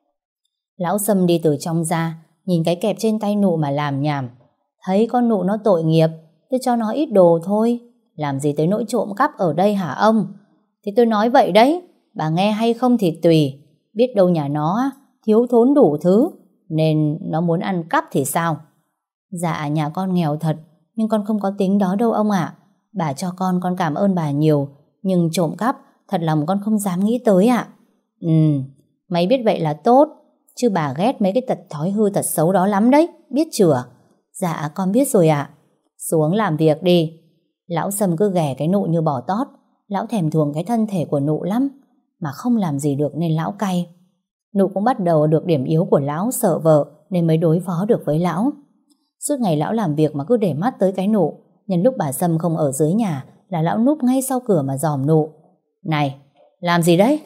Lão Sâm đi từ trong ra, nhìn cái kẹp trên tay Nụ mà làm nhảm. Thấy con Nụ nó tội nghiệp, tôi cho nó ít đồ thôi. Làm gì tới nỗi trộm cắp ở đây hả ông? Thì tôi nói vậy đấy, bà nghe hay không thì tùy. Biết đâu nhà nó thiếu thốn đủ thứ, nên nó muốn ăn cắp thì sao? Dạ nhà con nghèo thật, nhưng con không có tính đó đâu ông ạ. Bà cho con cảm ơn bà nhiều, nhưng trộm cắp, thật lòng con không dám nghĩ tới ạ. Mày biết vậy là tốt, chứ bà ghét mấy cái tật thói hư tật xấu đó lắm đấy, biết chưa? Dạ con biết rồi ạ. Xuống làm việc đi. Lão Sâm cứ ghẻ cái Nụ như bò tót. Lão thèm thuồng cái thân thể của Nụ lắm, mà không làm gì được nên lão cay. Nụ cũng bắt đầu được điểm yếu của lão, sợ vợ nên mới đối phó được với lão. Suốt ngày lão làm việc mà cứ để mắt tới cái Nụ. Nhân lúc bà Sâm không ở dưới nhà là lão núp ngay sau cửa mà dòm Nụ. Này, làm gì đấy?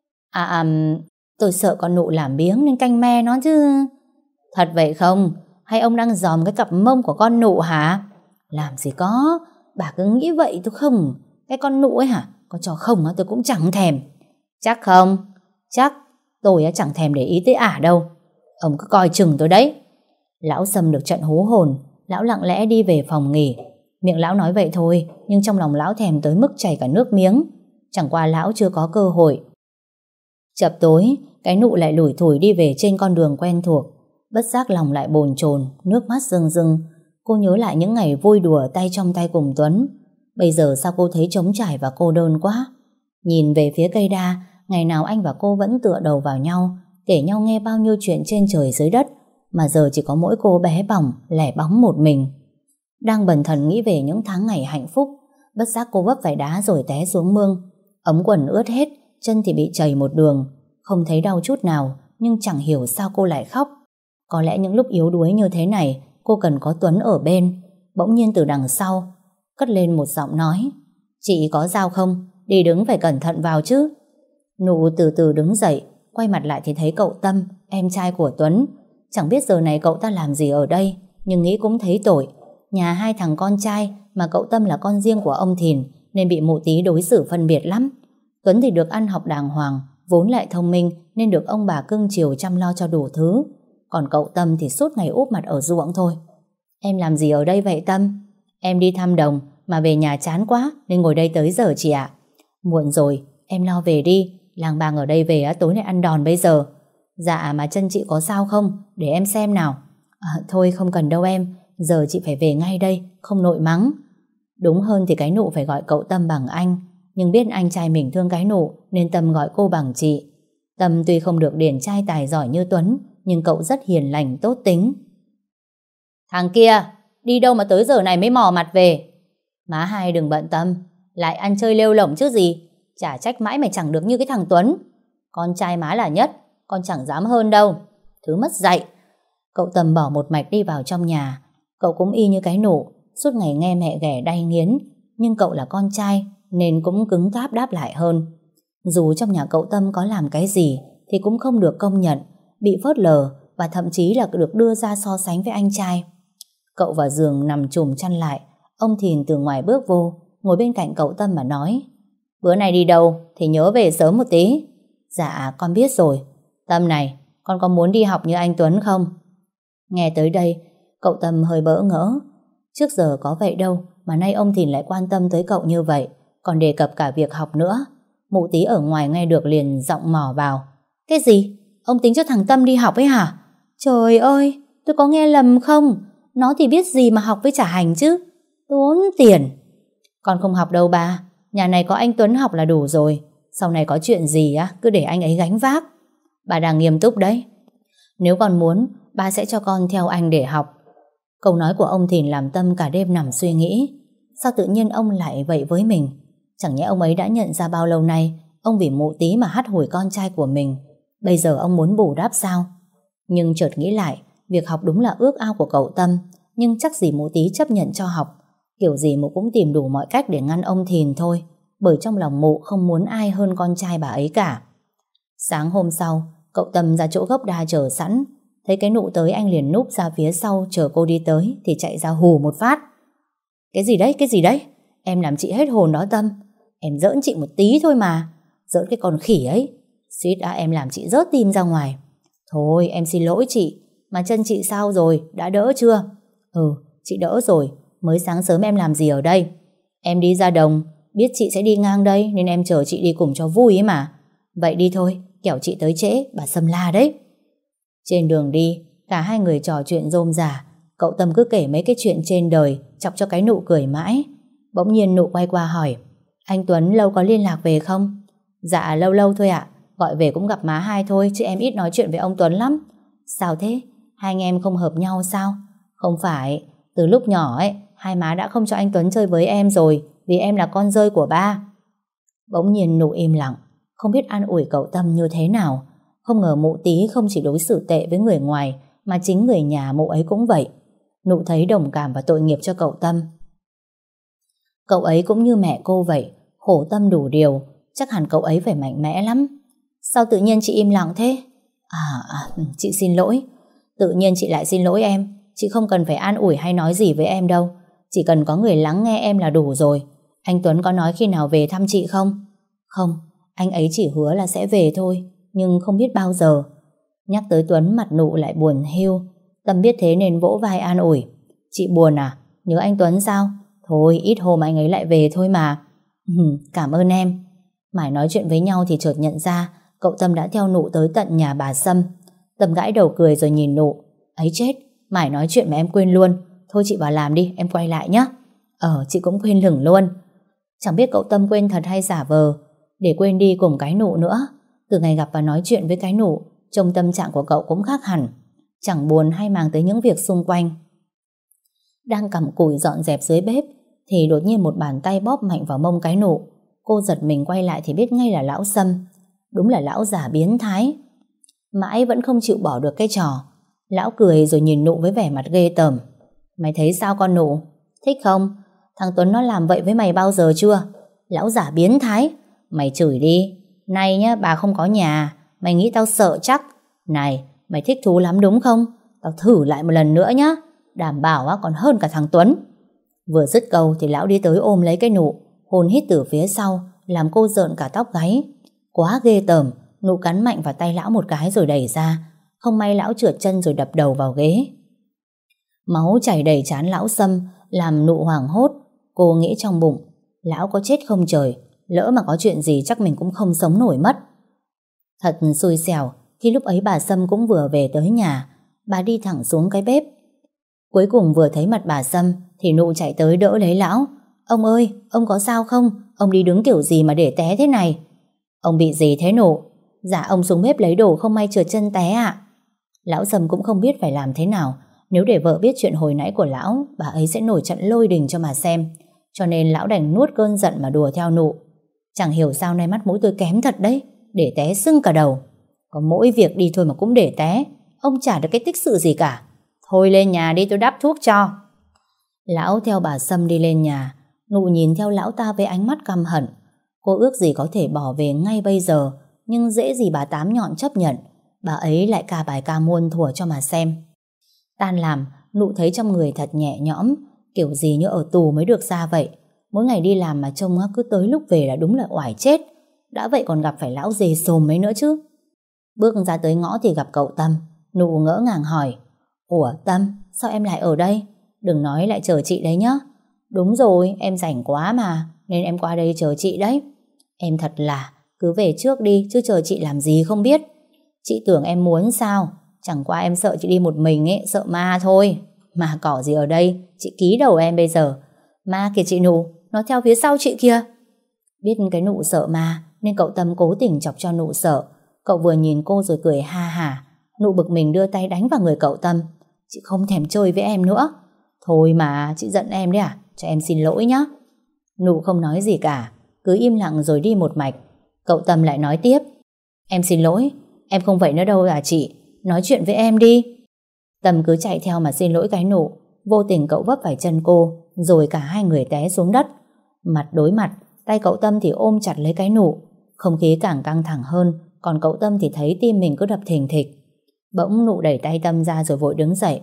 Tôi sợ con Nụ làm biếng nên canh me nó chứ. Thật vậy không? Hay ông đang dòm cái cặp mông của con Nụ hả? Làm gì có, bà cứ nghĩ vậy tôi không. Cái con Nụ ấy hả? Có cho không tôi cũng chẳng thèm. Chắc không? Chắc. Tôi chẳng thèm để ý tới đâu. Ông cứ coi chừng tôi đấy. Lão Sâm được trận hú hồn. Lão lặng lẽ đi về phòng nghỉ. Miệng lão nói vậy thôi, nhưng trong lòng lão thèm tới mức chảy cả nước miếng. Chẳng qua lão chưa có cơ hội. Chập tối, cái Nụ lại lủi thủi đi về trên con đường quen thuộc. Bất giác lòng lại bồn chồn, nước mắt rưng rưng. Cô nhớ lại những ngày vui đùa tay trong tay cùng Tuấn. Bây giờ sao cô thấy trống trải và cô đơn quá. Nhìn về phía cây đa, ngày nào anh và cô vẫn tựa đầu vào nhau, kể nhau nghe bao nhiêu chuyện trên trời dưới đất, mà giờ chỉ có mỗi cô bé bỏng, lẻ bóng một mình. Đang bần thần nghĩ về những tháng ngày hạnh phúc, bất giác cô vấp phải đá rồi té xuống mương. Ống quần ướt hết, chân thì bị trầy một đường. Không thấy đau chút nào, nhưng chẳng hiểu sao cô lại khóc. Có lẽ những lúc yếu đuối như thế này, cô cần có Tuấn ở bên. Bỗng nhiên từ đằng sau cất lên một giọng nói: Chị có dao không? Đi đứng phải cẩn thận vào chứ. Nụ từ từ đứng dậy, quay mặt lại thì thấy cậu Tâm, em trai của Tuấn. Chẳng biết giờ này cậu ta làm gì ở đây, nhưng nghĩ cũng thấy tội. Nhà hai thằng con trai, mà cậu Tâm là con riêng của ông Thìn, nên bị mụ tí đối xử phân biệt lắm. Tuấn thì được ăn học đàng hoàng, vốn lại thông minh, nên được ông bà cưng chiều chăm lo cho đủ thứ. Còn cậu Tâm thì suốt ngày úp mặt ở ruộng thôi. Em làm gì ở đây vậy Tâm? Em đi thăm đồng, mà về nhà chán quá nên ngồi đây tới giờ chị ạ. Muộn rồi, em lo về đi. Làng bàng ở đây về tối nay ăn đòn bây giờ. Dạ mà chân chị có sao không? Để em xem nào. Thôi không cần đâu em, giờ chị phải về ngay đây, không nội mắng. Đúng hơn thì cái Nụ phải gọi cậu Tâm bằng anh, nhưng biết anh trai mình thương cái Nụ nên Tâm gọi cô bằng chị. Tâm tuy không được điển trai tài giỏi như Tuấn, nhưng cậu rất hiền lành tốt tính. Thằng kia, đi đâu mà tới giờ này mới mò mặt về? Má hai đừng bận tâm, lại ăn chơi lêu lổng chứ gì. Chả trách mãi mày chẳng được như cái thằng Tuấn. Con trai má là nhất, con chẳng dám hơn đâu. Thứ mất dạy. Cậu Tâm bỏ một mạch đi vào trong nhà. Cậu cũng y như cái Nụ, suốt ngày nghe mẹ ghẻ đay nghiến. Nhưng cậu là con trai nên cũng cứng cáp đáp lại hơn. Dù trong nhà cậu Tâm có làm cái gì thì cũng không được công nhận, bị phớt lờ và thậm chí là được đưa ra so sánh với anh trai. Cậu vào giường nằm chùm chăn lại. Ông Thìn từ ngoài bước vô, ngồi bên cạnh cậu Tâm mà nói: Bữa nay đi đâu thì nhớ về sớm một tí. Dạ con biết rồi. Tâm này, con có muốn đi học như anh Tuấn không? Nghe tới đây, cậu Tâm hơi bỡ ngỡ. Trước giờ có vậy đâu mà nay ông Thìn lại quan tâm tới cậu như vậy, còn đề cập cả việc học nữa. Mụ tí ở ngoài nghe được liền giọng mỏ vào: Cái gì? Ông tính cho thằng Tâm đi học ấy hả? Trời ơi, tôi có nghe lầm không? Nó thì biết gì mà học với trả hành chứ. Tốn tiền. Con không học đâu ba, nhà này có anh Tuấn học là đủ rồi. Sau này có chuyện gì cứ để anh ấy gánh vác. Bà đang nghiêm túc đấy. Nếu con muốn, ba sẽ cho con theo anh để học. Câu nói của ông Thìn làm Tâm cả đêm nằm suy nghĩ. Sao tự nhiên ông lại vậy với mình? Chẳng nhẽ ông ấy đã nhận ra bao lâu nay ông vì mụ tí mà hắt hủi con trai của mình. Bây giờ ông muốn bù đắp sao? Nhưng chợt nghĩ lại, việc học đúng là ước ao của cậu Tâm, nhưng chắc gì mụ tí chấp nhận cho học. Kiểu gì mụ cũng tìm đủ mọi cách để ngăn ông Thìn thôi, bởi trong lòng mụ không muốn ai hơn con trai bà ấy cả. Sáng hôm sau, cậu Tâm ra chỗ gốc đa chờ sẵn. Thấy cái Nụ tới, anh liền núp ra phía sau chờ cô đi tới thì chạy ra hù một phát. Cái gì đấy, cái gì đấy? Em làm chị hết hồn đó Tâm. Em giỡn chị một tí thôi mà. Giỡn cái con khỉ ấy. Suýt em làm chị rớt tim ra ngoài. Thôi em xin lỗi chị. Mà chân chị sao rồi, đã đỡ chưa? Chị đỡ rồi. Mới sáng sớm em làm gì ở đây? Em đi ra đồng, biết chị sẽ đi ngang đây nên em chờ chị đi cùng cho vui ấy mà. Vậy đi thôi, kẻo chị tới trễ bà Sâm la đấy. Trên đường đi, cả hai người trò chuyện rôm rả. Cậu Tâm cứ kể mấy cái chuyện trên đời, chọc cho cái Nụ cười mãi. Bỗng nhiên Nụ quay qua hỏi: anh Tuấn lâu có liên lạc về không? Dạ lâu lâu thôi ạ. Gọi về cũng gặp má hai thôi, chứ em ít nói chuyện với ông Tuấn lắm. Sao thế? Hai anh em không hợp nhau sao? Không phải, từ lúc nhỏ ấy, hai má đã không cho anh Tuấn chơi với em rồi, vì em là con rơi của ba. Bỗng nhiên Nụ im lặng, không biết an ủi cậu Tâm như thế nào. Không ngờ mụ Tí không chỉ đối xử tệ với người ngoài, mà chính người nhà mụ ấy cũng vậy. Nụ thấy đồng cảm và tội nghiệp cho cậu Tâm. Cậu ấy cũng như mẹ cô vậy, khổ tâm đủ điều, chắc hẳn cậu ấy phải mạnh mẽ lắm. Sao tự nhiên chị im lặng thế? Chị xin lỗi. Tự nhiên chị lại xin lỗi em. Chị không cần phải an ủi hay nói gì với em đâu. Chỉ cần có người lắng nghe em là đủ rồi. Anh Tuấn có nói khi nào về thăm chị không? Không, anh ấy chỉ hứa là sẽ về thôi, nhưng không biết bao giờ. Nhắc tới Tuấn mặt Nụ lại buồn hiu. Tâm biết thế nên vỗ vai an ủi. Chị buồn à? Nhớ anh Tuấn sao? Thôi ít hôm anh ấy lại về thôi mà. Cảm ơn em. Mãi nói chuyện với nhau thì chợt nhận ra cậu Tâm đã theo Nụ tới tận nhà bà Sâm. Tâm gãi đầu cười rồi nhìn Nụ. Ấy chết, mãi nói chuyện mà em quên luôn. Thôi chị vào làm đi, em quay lại nhé. Chị cũng quên lửng luôn. Chẳng biết cậu Tâm quên thật hay giả vờ, để quên đi cùng cái Nụ nữa. Từ ngày gặp và nói chuyện với cái Nụ, trông tâm trạng của cậu cũng khác hẳn, chẳng buồn hay màng tới những việc xung quanh. Đang cặm cụi dọn dẹp dưới bếp thì đột nhiên một bàn tay bóp mạnh vào mông cái Nụ. Cô giật mình quay lại thì biết ngay là lão Sâm. Đúng là lão già biến thái. Mãi vẫn không chịu bỏ được cái trò. Lão cười rồi nhìn Nụ với vẻ mặt ghê tởm. Mày thấy sao con Nụ? Thích không? Thằng Tuấn nó làm vậy với mày bao giờ chưa? Lão già biến thái. Mày chửi đi. Này nhá, bà không có nhà. Mày nghĩ tao sợ chắc? Này, mày thích thú lắm đúng không? Tao thử lại một lần nữa nhá. Đảm bảo còn hơn cả thằng Tuấn. Vừa dứt câu thì lão đi tới ôm lấy cái Nụ, hôn hít từ phía sau, làm cô rợn cả tóc gáy. Quá ghê tởm. Nụ cắn mạnh vào tay lão một cái rồi đẩy ra. Không may lão trượt chân rồi đập đầu vào ghế. Máu chảy đầy trán lão Sâm, làm Nụ hoảng hốt. Cô nghĩ trong bụng, lão có chết không trời, lỡ mà có chuyện gì chắc mình cũng không sống nổi mất. Thật xui xẻo, khi lúc ấy bà Sâm cũng vừa về tới nhà. Bà đi thẳng xuống cái bếp. Cuối cùng vừa thấy mặt bà Sâm thì Nụ chạy tới đỡ lấy lão. Ông ơi, ông có sao không? Ông đi đứng kiểu gì mà để té thế này? Ông bị gì thế Nụ? Dạ ông xuống bếp lấy đồ không may trượt chân té ạ. Lão Sâm cũng không biết phải làm thế nào. Nếu để vợ biết chuyện hồi nãy của lão, bà ấy sẽ nổi trận lôi đình cho mà xem. Cho nên lão đành nuốt cơn giận mà đùa theo Nụ. Chẳng hiểu sao nay mắt mũi tôi kém thật đấy, để té sưng cả đầu. Có mỗi việc đi thôi mà cũng để té. Ông chả được cái tích sự gì cả. Thôi lên nhà đi tôi đắp thuốc cho. Lão theo bà Sâm đi lên nhà. Nụ nhìn theo lão ta với ánh mắt căm hận. Cô ước gì có thể bỏ về ngay bây giờ, nhưng dễ gì bà Tám Nhọn chấp nhận. Bà ấy lại ca bài ca muôn thuở cho mà xem. Tan làm, Nụ thấy trong người thật nhẹ nhõm, kiểu gì như ở tù mới được ra vậy. Mỗi ngày đi làm mà trông cứ tới lúc về là đúng là oải chết. Đã vậy còn gặp phải lão dề xồm ấy nữa chứ. Bước ra tới ngõ thì gặp cậu Tâm. Nụ ngỡ ngàng hỏi: Ủa Tâm, sao em lại ở đây? Đừng nói lại chờ chị đấy nhá. Đúng rồi, em rảnh quá mà, nên em qua đây chờ chị đấy. Em thật là, cứ về trước đi, chứ chờ chị làm gì không biết. Chị tưởng em muốn sao? Chẳng qua em sợ chị đi một mình ấy, sợ ma thôi. Mà cỏ gì ở đây, chị ký đầu em bây giờ. Ma kìa chị Nụ, nó theo phía sau chị kia. Biết cái Nụ sợ ma, nên cậu Tâm cố tình chọc cho Nụ sợ. Cậu vừa nhìn cô rồi cười ha hả. Nụ bực mình đưa tay đánh vào người cậu Tâm. Chị không thèm chơi với em nữa. Thôi mà, chị giận em đấy à? Cho em xin lỗi nhá. Nụ không nói gì cả, cứ im lặng rồi đi một mạch. Cậu Tâm lại nói tiếp: Em xin lỗi, em không vậy nữa đâu à chị. Nói chuyện với em đi. Tâm cứ chạy theo mà xin lỗi cái Nụ. Vô tình cậu vấp phải chân cô, rồi cả hai người té xuống đất. Mặt đối mặt, tay cậu Tâm thì ôm chặt lấy cái Nụ. Không khí càng căng thẳng hơn. Còn cậu Tâm thì thấy tim mình cứ đập thình thịch. Bỗng Nụ đẩy tay Tâm ra rồi vội đứng dậy.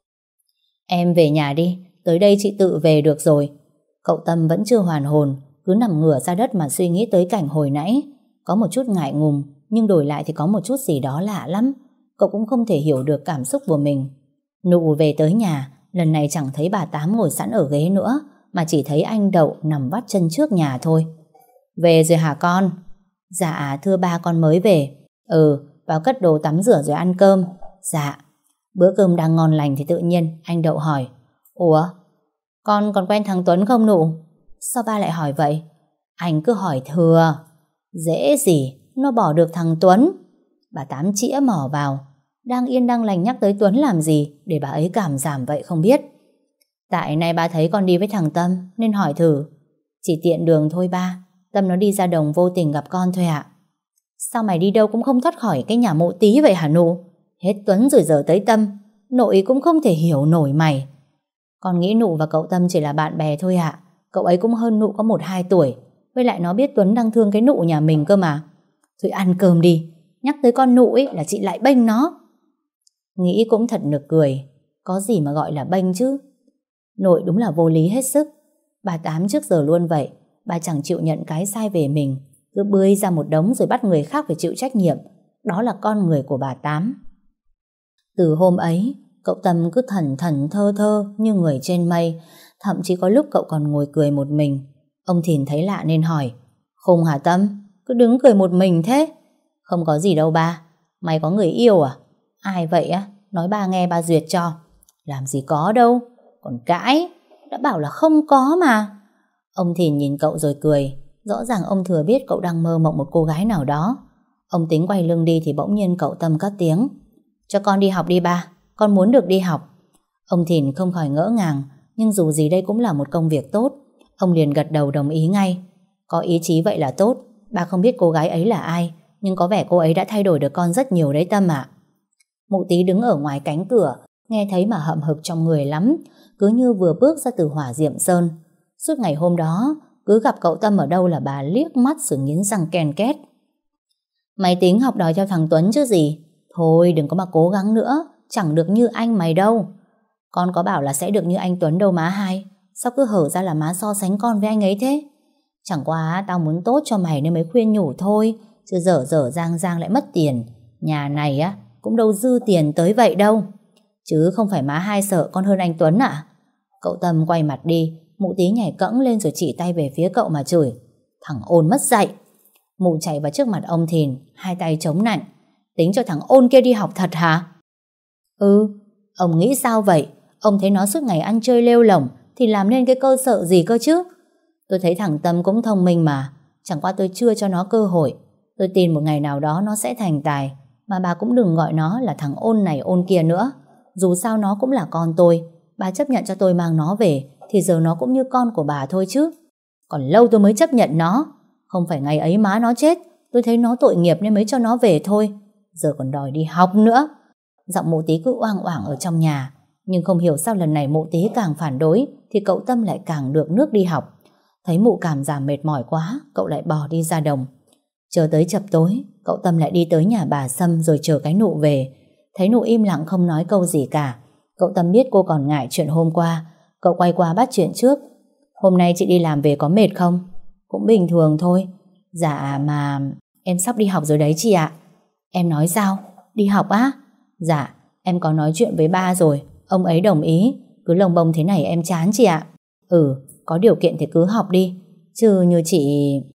Em về nhà đi, tới đây chị tự về được rồi. Cậu Tâm vẫn chưa hoàn hồn, cứ nằm ngửa ra đất mà suy nghĩ tới cảnh hồi nãy. Có một chút ngại ngùng, nhưng đổi lại thì có một chút gì đó lạ lắm. Cậu cũng không thể hiểu được cảm xúc của mình. Nụ về tới nhà, lần này chẳng thấy bà Tám ngồi sẵn ở ghế nữa, mà chỉ thấy anh Đậu nằm vắt chân trước nhà thôi. Về rồi hả con? Dạ thưa ba, con mới về. Vào cất đồ tắm rửa rồi ăn cơm. Dạ. Bữa cơm đang ngon lành thì tự nhiên anh Đậu hỏi: Ủa, con còn quen thằng Tuấn không Nụ? Sao ba lại hỏi vậy? Anh cứ hỏi thừa. Dễ gì, nó bỏ được thằng Tuấn. Bà Tám chĩa mỏ vào. Đang yên đang lành nhắc tới Tuấn làm gì để bà ấy cảm giảm vậy không biết. Tại nay ba thấy con đi với thằng Tâm nên hỏi thử. Chỉ tiện đường thôi ba. Tâm nó đi ra đồng vô tình gặp con thôi ạ. Sao mày đi đâu cũng không thoát khỏi cái nhà mụ tí vậy hả Nụ? Hết Tuấn rồi giờ tới Tâm. Nội cũng không thể hiểu nổi mày. Con nghĩ Nụ và cậu Tâm chỉ là bạn bè thôi ạ. Cậu ấy cũng hơn Nụ có 1-2 tuổi. Với lại nó biết Tuấn đang thương cái Nụ nhà mình cơ mà. Thôi ăn cơm đi. Nhắc tới con Nụ ấy là chị lại bênh nó. Nghĩ cũng thật nực cười. Có gì mà gọi là bênh chứ. Nội đúng là vô lý hết sức. Bà Tám trước giờ luôn vậy. Bà chẳng chịu nhận cái sai về mình, cứ bươi ra một đống rồi bắt người khác phải chịu trách nhiệm. Đó là con người của bà Tám. Từ hôm ấy, cậu Tâm cứ thẩn thẩn thơ thơ như người trên mây. Thậm chí có lúc cậu còn ngồi cười một mình. Ông Thìn thấy lạ nên hỏi: Khùng hả Tâm? Cứ đứng cười một mình thế? Không có gì đâu ba. Mày có người yêu à? Ai vậy á? Nói ba nghe ba duyệt cho. Làm gì có đâu. Còn cãi. Đã bảo là không có mà. Ông Thìn nhìn cậu rồi cười. Rõ ràng ông thừa biết cậu đang mơ mộng một cô gái nào đó. Ông tính quay lưng đi thì bỗng nhiên cậu Tâm cất tiếng: Cho con đi học đi ba. Con muốn được đi học. Ông Thìn không khỏi ngỡ ngàng. Nhưng dù gì đây cũng là một công việc tốt. Ông liền gật đầu đồng ý ngay. Có ý chí vậy là tốt. Ba không biết cô gái ấy là ai, nhưng có vẻ cô ấy đã thay đổi được con rất nhiều đấy Tâm ạ. Mụ Tí đứng ở ngoài cánh cửa, nghe thấy mà hậm hực trong người lắm, cứ như vừa bước ra từ hỏa diệm sơn. Suốt ngày hôm đó, cứ gặp cậu Tâm ở đâu là bà liếc mắt rồi nghiến răng ken két. Mày tính học đòi theo thằng Tuấn chứ gì? Thôi đừng có mà cố gắng nữa, chẳng được như anh mày đâu. Con có bảo là sẽ được như anh Tuấn đâu má hai. Sao cứ hở ra là má so sánh con với anh ấy thế? Chẳng qua tao muốn tốt cho mày nên mới khuyên nhủ thôi, chứ dở dở dang dang lại mất tiền. Nhà này á cũng đâu dư tiền tới vậy đâu. Chứ không phải má hai sợ con hơn anh Tuấn à? Cậu Tâm quay mặt đi. Mụ Tí nhảy cẫng lên rồi chỉ tay về phía cậu mà chửi: Thằng ôn mất dạy. Mụ chạy vào trước mặt ông Thìn, hai tay chống nạnh: Tính cho thằng ôn kia đi học thật hả? Ừ. Ông nghĩ sao vậy? Ông thấy nó suốt ngày ăn chơi lêu lổng thì làm nên cái cơ sở gì cơ chứ? Tôi thấy thằng Tâm cũng thông minh mà. Chẳng qua tôi chưa cho nó cơ hội. Tôi tin một ngày nào đó nó sẽ thành tài. Mà bà cũng đừng gọi nó là thằng ôn này ôn kia nữa. Dù sao nó cũng là con tôi. Bà chấp nhận cho tôi mang nó về thì giờ nó cũng như con của bà thôi chứ. Còn lâu tôi mới chấp nhận nó. Không phải ngày ấy má nó chết tôi thấy nó tội nghiệp nên mới cho nó về thôi. Giờ còn đòi đi học nữa. Giọng mụ Tí cứ oang oảng ở trong nhà. Nhưng không hiểu sao lần này mụ Tí càng phản đối thì cậu Tâm lại càng được nước đi học. Thấy mụ cảm giảm mệt mỏi quá, cậu lại bỏ đi ra đồng. Chờ tới chập tối, cậu Tâm lại đi tới nhà bà Sâm rồi chờ cái Nụ về. Thấy Nụ im lặng không nói câu gì cả, cậu Tâm biết cô còn ngại chuyện hôm qua. Cậu quay qua bắt chuyện trước: Hôm nay chị đi làm về có mệt không? Cũng bình thường thôi. Dạ mà em sắp đi học rồi đấy chị ạ. Em nói sao? Đi học á? Dạ, em có nói chuyện với ba rồi, ông ấy đồng ý. Cứ lồng bông thế này em chán chị ạ. Ừ, có điều kiện thì cứ học đi. Chứ như chị...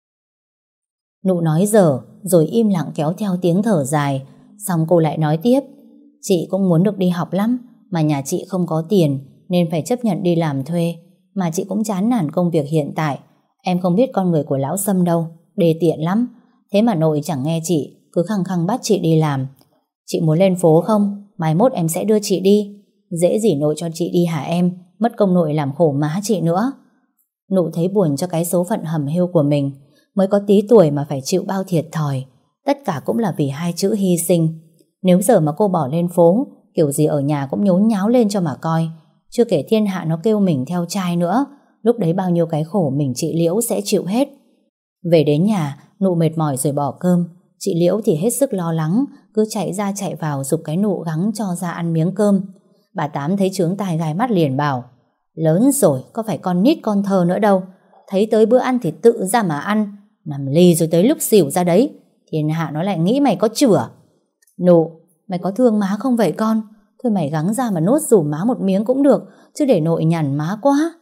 Nụ nói dở rồi im lặng kéo theo tiếng thở dài. Xong cô lại nói tiếp: Chị cũng muốn được đi học lắm, mà nhà chị không có tiền nên phải chấp nhận đi làm thuê. Mà chị cũng chán nản công việc hiện tại. Em không biết con người của lão Sâm đâu, đề tiện lắm. Thế mà nội chẳng nghe chị, cứ khăng khăng bắt chị đi làm. Chị muốn lên phố không? Mai mốt em sẽ đưa chị đi. Dễ gì nội cho chị đi hả em? Mất công nội làm khổ má chị nữa. Nụ thấy buồn cho cái số phận hầm hiu của mình. Mới có tí tuổi mà phải chịu bao thiệt thòi. Tất cả cũng là vì hai chữ hy sinh. Nếu giờ mà cô bỏ lên phố, kiểu gì ở nhà cũng nhốn nháo lên cho mà coi. Chưa kể thiên hạ nó kêu mình theo trai nữa. Lúc đấy bao nhiêu cái khổ mình chị Liễu sẽ chịu hết. Về đến nhà, Nụ mệt mỏi rồi bỏ cơm. Chị Liễu thì hết sức lo lắng, cứ chạy ra chạy vào giục cái Nụ gắng cho ra ăn miếng cơm. Bà Tám thấy chướng tai gai mắt liền bảo: Lớn rồi, có phải con nít con thơ nữa đâu. Thấy tới bữa ăn thì tự ra mà ăn. Nằm lì rồi tới lúc xỉu ra đấy, thiên hạ nó lại nghĩ mày có chửa. Nụ, mày có thương má không vậy con? Thôi mày gắng ra mà nốt rủ má một miếng cũng được, chứ để nội nhằn má quá.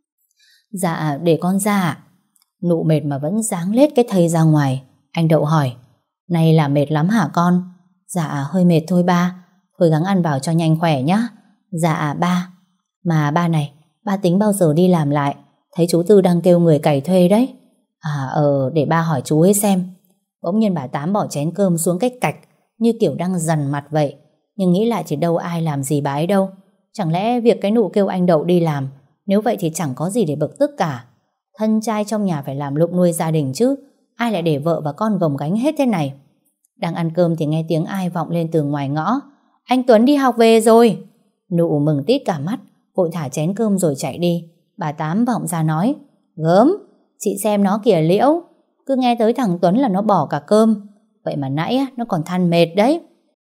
Dạ, để con ra ạ. Nụ mệt mà vẫn dáng lết cái thây ra ngoài. Anh Đậu hỏi: Này là mệt lắm hả con? Dạ hơi mệt thôi ba. Cố gắng ăn vào cho nhanh khỏe nhá. Dạ ba. Mà ba này, ba tính bao giờ đi làm lại? Thấy chú Tư đang kêu người cày thuê đấy. Để ba hỏi chú ấy xem. Bỗng nhiên bà Tám bỏ chén cơm xuống cái cạch, như kiểu đang dằn mặt vậy. Nhưng nghĩ lại thì đâu ai làm gì bà ấy đâu. Chẳng lẽ việc cái nụ kêu anh Đậu đi làm? Nếu vậy thì chẳng có gì để bực tức cả. Thân trai trong nhà phải làm lụng nuôi gia đình chứ. Ai lại để vợ và con gồng gánh hết thế này? Đang ăn cơm thì nghe tiếng ai vọng lên từ ngoài ngõ. Anh Tuấn đi học về rồi. Nụ mừng tít cả mắt, vội thả chén cơm rồi chạy đi. Bà Tám vọng ra nói, gớm, chị xem nó kìa Liễu, cứ nghe tới thằng Tuấn là nó bỏ cả cơm. Vậy mà nãy nó còn than mệt đấy.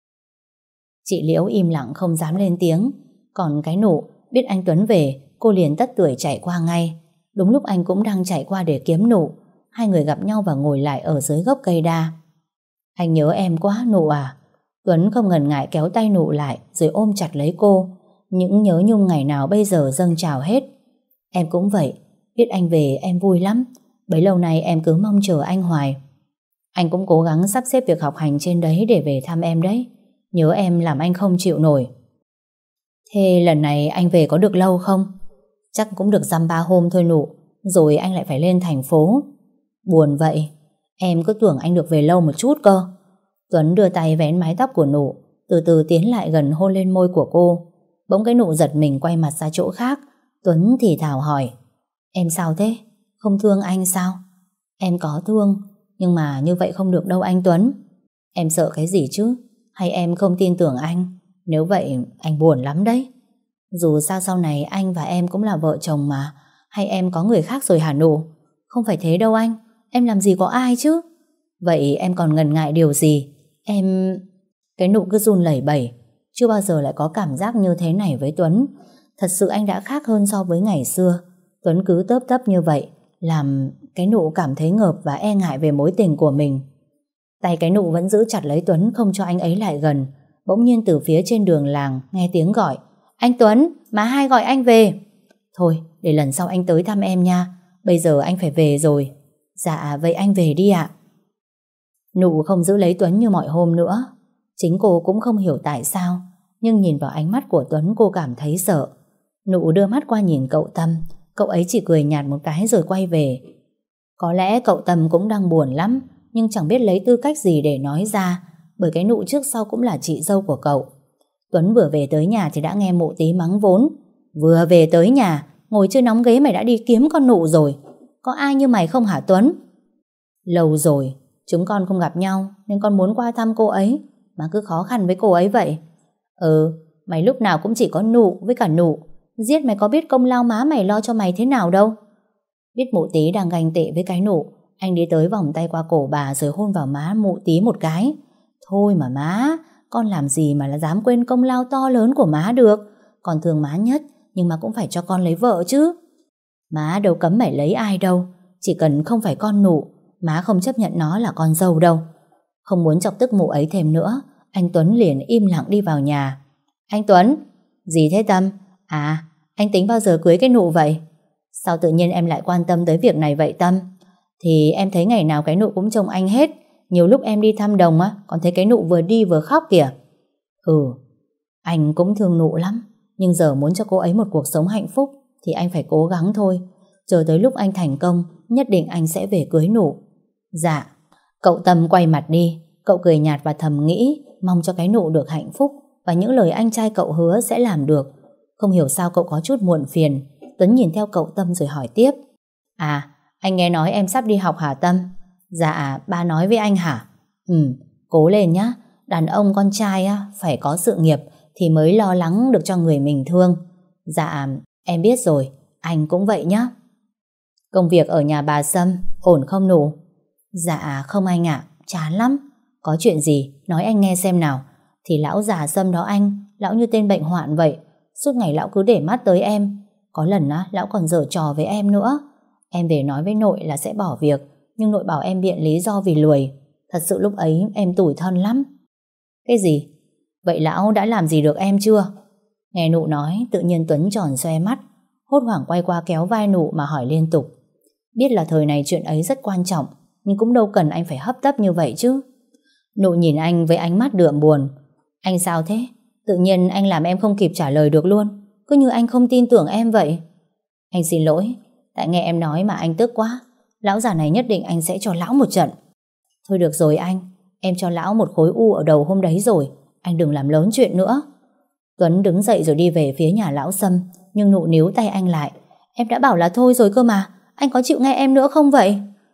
Chị Liễu im lặng không dám lên tiếng. Còn cái Nụ biết anh Tuấn về, cô liền tất tưởi chạy qua ngay. Đúng lúc anh cũng đang chạy qua để kiếm Nụ, hai người gặp nhau và ngồi lại ở dưới gốc cây đa. Anh nhớ em quá Nụ à. Tuấn không ngần ngại kéo tay Nụ lại rồi ôm chặt lấy cô. Những nhớ nhung ngày nào bây giờ dâng trào hết. Em cũng vậy, biết anh về em vui lắm. Bấy lâu nay em cứ mong chờ anh hoài. Anh cũng cố gắng sắp xếp việc học hành trên đấy để về thăm em đấy. Nhớ em làm anh không chịu nổi. Thế lần này anh về có được lâu không? Chắc cũng được dăm ba hôm thôi Nụ. Rồi anh lại phải lên thành phố. Buồn vậy. Em cứ tưởng anh được về lâu một chút cơ. Tuấn đưa tay vén mái tóc của Nụ, từ từ tiến lại gần hôn lên môi của cô. Bỗng cái Nụ giật mình quay mặt ra chỗ khác. Tuấn thì thào hỏi, em sao thế? Không thương anh sao? Em có thương, nhưng mà như vậy không được đâu anh Tuấn. Em sợ cái gì chứ? Hay em không tin tưởng anh? Nếu vậy anh buồn lắm đấy. Dù sao sau này anh và em cũng là vợ chồng mà. Hay em có người khác rồi hả Nụ? Không phải thế đâu anh. Em làm gì có ai chứ? Vậy em còn ngần ngại điều gì? Em... Cái Nụ cứ run lẩy bẩy. Chưa bao giờ lại có cảm giác như thế này với Tuấn. Thật sự anh đã khác hơn so với ngày xưa. Tuấn cứ tớp tấp như vậy, làm cái Nụ cảm thấy ngợp và e ngại về mối tình của mình. Tay cái Nụ vẫn giữ chặt lấy Tuấn, không cho anh ấy lại gần. Bỗng nhiên từ phía trên đường làng nghe tiếng gọi, anh Tuấn, má hai gọi anh về. Thôi, để lần sau anh tới thăm em nha. Bây giờ anh phải về rồi. Dạ, vậy anh về đi ạ. Nụ không giữ lấy Tuấn như mọi hôm nữa. Chính cô cũng không hiểu tại sao, nhưng nhìn vào ánh mắt của Tuấn cô cảm thấy sợ. Nụ đưa mắt qua nhìn cậu Tâm. Cậu ấy chỉ cười nhạt một cái rồi quay về. Có lẽ cậu Tâm cũng đang buồn lắm, nhưng chẳng biết lấy tư cách gì để nói ra, bởi cái Nụ trước sau cũng là chị dâu của cậu. Tuấn vừa về tới nhà thì đã nghe Mụ Tí mắng vốn. Vừa về tới nhà, ngồi chưa nóng ghế mày đã đi kiếm con Nụ rồi. Có ai như mày không hả Tuấn? Lâu rồi chúng con không gặp nhau, nên con muốn qua thăm cô ấy, mà cứ khó khăn với cô ấy vậy. Mày lúc nào cũng chỉ có Nụ với cả Nụ. Giết mày có biết công lao má mày lo cho mày thế nào đâu. Biết Mụ Tí đang ganh tị với cái Nụ, anh đi tới vòng tay qua cổ bà rồi hôn vào má Mụ Tí một cái. Thôi mà má, con làm gì mà là dám quên công lao to lớn của má được. Con thương má nhất, nhưng mà cũng phải cho con lấy vợ chứ. Má đâu cấm mày lấy ai đâu. Chỉ cần không phải con Nụ, má không chấp nhận nó là con dâu đâu. Không muốn chọc tức Mụ ấy thêm nữa, anh Tuấn liền im lặng đi vào nhà. Anh Tuấn, gì thế Tâm? À, anh tính bao giờ cưới cái Nụ vậy? Sao tự nhiên em lại quan tâm tới việc này vậy Tâm? Thì em thấy ngày nào cái Nụ cũng trông anh hết. Nhiều lúc em đi thăm đồng còn thấy cái Nụ vừa đi vừa khóc kìa. Anh cũng thương Nụ lắm, nhưng giờ muốn cho cô ấy một cuộc sống hạnh phúc thì anh phải cố gắng thôi. Chờ tới lúc anh thành công, nhất định anh sẽ về cưới Nụ. Dạ. Cậu Tâm quay mặt đi. Cậu cười nhạt và thầm nghĩ mong cho cái Nụ được hạnh phúc, và những lời anh trai cậu hứa sẽ làm được. Không hiểu sao cậu có chút muộn phiền. Tuấn nhìn theo cậu Tâm rồi hỏi tiếp. À, anh nghe nói em sắp đi học hả Tâm? Dạ, ba nói với anh hả? Cố lên nhá. Đàn ông con trai phải có sự nghiệp thì mới lo lắng được cho người mình thương. Dạ, em biết rồi. Anh cũng vậy nhá. Công việc ở nhà bà Sâm ổn không Nụ? Dạ không anh ạ, chán lắm. Có chuyện gì nói anh nghe xem nào. Thì lão già Sâm đó anh, lão như tên bệnh hoạn vậy. Suốt ngày lão cứ để mắt tới em. Có lần lão còn giở trò với em nữa. Em về nói với nội là sẽ bỏ việc, nhưng nội bảo em biện lý do vì lười. Thật sự lúc ấy em tủi thân lắm. Cái gì? Vậy lão đã làm gì được em chưa? Nghe Nụ nói, tự nhiên Tuấn tròn xoe mắt, hốt hoảng quay qua kéo vai Nụ mà hỏi liên tục. Biết là thời này chuyện ấy rất quan trọng, nhưng cũng đâu cần anh phải hấp tấp như vậy chứ. Nụ nhìn anh với ánh mắt đượm buồn. Anh sao thế? Tự nhiên anh làm em không kịp trả lời được luôn. Cứ như anh không tin tưởng em vậy. Anh xin lỗi, tại nghe em nói mà anh tức quá. Lão già này nhất định anh sẽ cho lão một trận. Thôi được rồi anh, em cho lão một khối u ở đầu hôm đấy rồi. Anh đừng làm lớn chuyện nữa. Tuấn đứng dậy rồi đi về phía nhà lão Sâm, nhưng Nụ níu tay anh lại. Em đã bảo là thôi rồi cơ mà, anh có chịu nghe em nữa không vậy?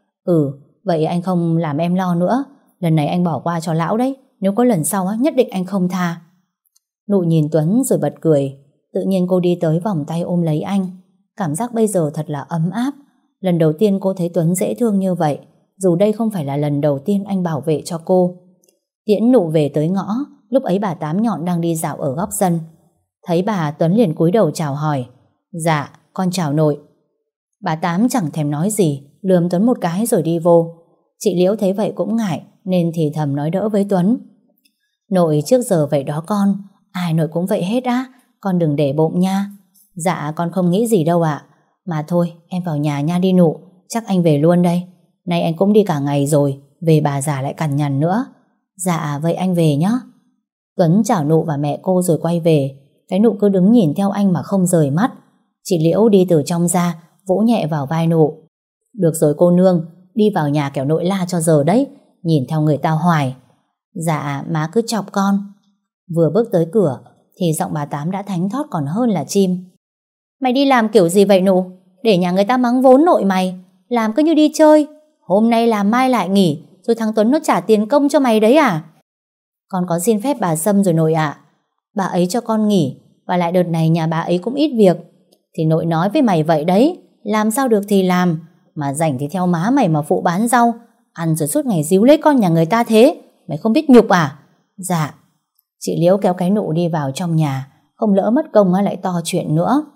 Vậy anh không làm em lo nữa. Lần này anh bỏ qua cho lão đấy. Nếu có lần sau nhất định anh không tha. Nụ nhìn Tuấn rồi bật cười. Tự nhiên cô đi tới vòng tay ôm lấy anh. Cảm giác bây giờ thật là ấm áp. Lần đầu tiên cô thấy Tuấn dễ thương như vậy, dù đây không phải là lần đầu tiên anh bảo vệ cho cô. Tiễn Nụ về tới ngõ. Lúc ấy bà Tám Nhọn đang đi dạo ở góc sân. Thấy bà, Tuấn liền cúi đầu chào hỏi. Dạ, con chào nội. Bà Tám chẳng thèm nói gì, lườm Tuấn một cái rồi đi vô. Chị Liễu thấy vậy cũng ngại, nên thì thầm nói đỡ với Tuấn. Nội trước giờ vậy đó con, ai nội cũng vậy hết á, con đừng để bụng nha. Dạ con không nghĩ gì đâu ạ. Mà thôi em vào nhà nha đi Nụ, chắc anh về luôn đây. Nay anh cũng đi cả ngày rồi, về bà già lại cằn nhằn nữa. Dạ vậy anh về nhé. Tuấn chào Nụ và mẹ cô rồi quay về. Cái Nụ cứ đứng nhìn theo anh mà không rời mắt. Chị Liễu đi từ trong ra, vỗ nhẹ vào vai Nụ. Được rồi cô nương, đi vào nhà kẻo nội la cho giờ đấy. Nhìn theo người ta hoài. Dạ má cứ chọc con. Vừa bước tới cửa thì giọng bà Tám đã thánh thót còn hơn là chim. Mày đi làm kiểu gì vậy Nụ? Để nhà người ta mắng vốn nội mày. Làm cứ như đi chơi. Hôm nay làm mai lại nghỉ, rồi thằng Tuấn nó trả tiền công cho mày đấy à? Con có xin phép bà Sâm rồi nội ạ. Bà ấy cho con nghỉ, và lại đợt này nhà bà ấy cũng ít việc. Thì nội nói với mày vậy đấy. Làm sao được thì làm, mà rảnh thì theo má mày mà phụ bán rau, ăn rồi suốt ngày díu lấy con nhà người ta thế. Mày không biết nhục à? Dạ. Chị Liễu kéo cái Nụ đi vào trong nhà, không lỡ mất công lại to chuyện nữa.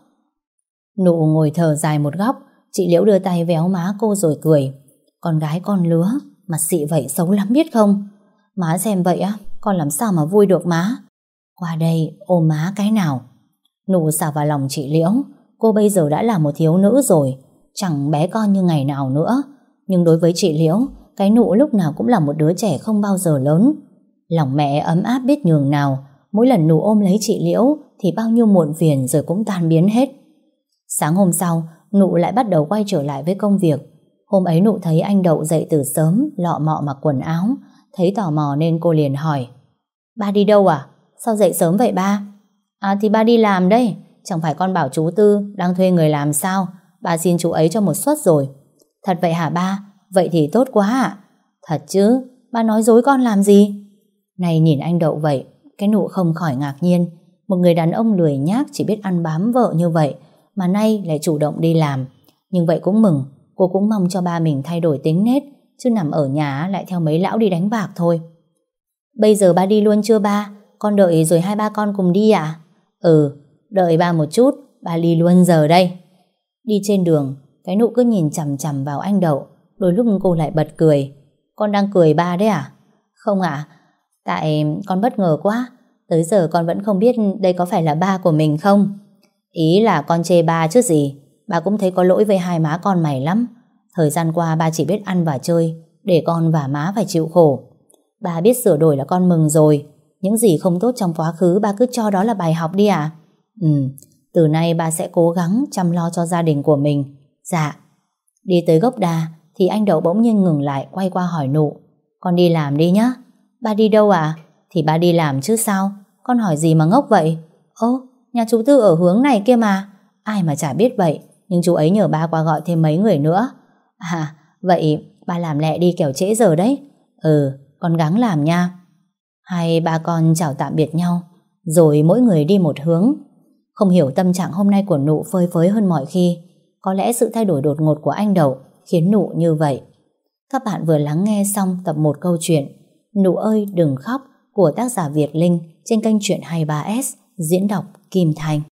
Nụ ngồi thở dài một góc. Chị Liễu đưa tay véo má cô rồi cười. Con gái con lứa, mặt xị vậy xấu lắm biết không? Má xem vậy á, con làm sao mà vui được má. Qua đây ôm má cái nào. Nụ xả vào lòng chị Liễu. Cô bây giờ đã là một thiếu nữ rồi, chẳng bé con như ngày nào nữa. Nhưng đối với chị Liễu, cái Nụ lúc nào cũng là một đứa trẻ không bao giờ lớn. Lòng mẹ ấm áp biết nhường nào. Mỗi lần Nụ ôm lấy chị Liễu thì bao nhiêu muộn phiền rồi cũng tan biến hết. Sáng hôm sau, Nụ lại bắt đầu quay trở lại với công việc. Hôm ấy Nụ thấy anh Đậu dậy từ sớm, lọ mọ mặc quần áo. Thấy tò mò nên cô liền hỏi. Ba đi đâu à? Sao dậy sớm vậy ba? À thì ba đi làm đây. Chẳng phải con bảo chú Tư đang thuê người làm sao? Ba xin chú ấy cho một suất rồi. Thật vậy hả ba? Vậy thì tốt quá ạ. Thật chứ, ba nói dối con làm gì? Này nhìn anh Đậu vậy, cái Nụ không khỏi ngạc nhiên. Một người đàn ông lười nhác chỉ biết ăn bám vợ như vậy mà nay lại chủ động đi làm. Nhưng vậy cũng mừng. Cô cũng mong cho ba mình thay đổi tính nết, chứ nằm ở nhà lại theo mấy lão đi đánh bạc thôi. Bây giờ ba đi luôn chưa ba? Con đợi rồi hai ba con cùng đi à? Đợi ba một chút, ba đi luôn giờ đây. Đi trên đường, cái Nụ cứ nhìn chằm chằm vào anh Đậu. Đôi lúc cô lại bật cười. Con đang cười ba đấy à? Không ạ, tại con bất ngờ quá. Tới giờ con vẫn không biết đây có phải là ba của mình không. Ý là con chê ba chứ gì. Ba cũng thấy có lỗi với hai má con mày lắm. Thời gian qua ba chỉ biết ăn và chơi, để con và má phải chịu khổ. Ba biết sửa đổi là con mừng rồi. Những gì không tốt trong quá khứ ba cứ cho đó là bài học đi à? Từ nay ba sẽ cố gắng chăm lo cho gia đình của mình. Dạ. Đi tới gốc đa thì anh Đậu bỗng nhiên ngừng lại, quay qua hỏi Nụ. Con đi làm đi nhá. Ba đi đâu à? Thì ba đi làm chứ sao. Con hỏi gì mà ngốc vậy? Nhà chú Tư ở hướng này kia mà. Ai mà chả biết vậy. Nhưng chú ấy nhờ ba qua gọi thêm mấy người nữa. À vậy ba làm lẹ đi kẻo trễ giờ đấy. Con gắng làm nha. Hai ba con chào tạm biệt nhau, rồi mỗi người đi một hướng. Không hiểu tâm trạng hôm nay của Nụ phơi phới hơn mọi khi. Có lẽ sự thay đổi đột ngột của anh Đậu khiến Nụ như vậy. Các bạn vừa lắng nghe xong tập 1 câu chuyện Nụ ơi đừng khóc của tác giả Việt Linh trên kênh Chuyện 23S, diễn đọc Kim Thành.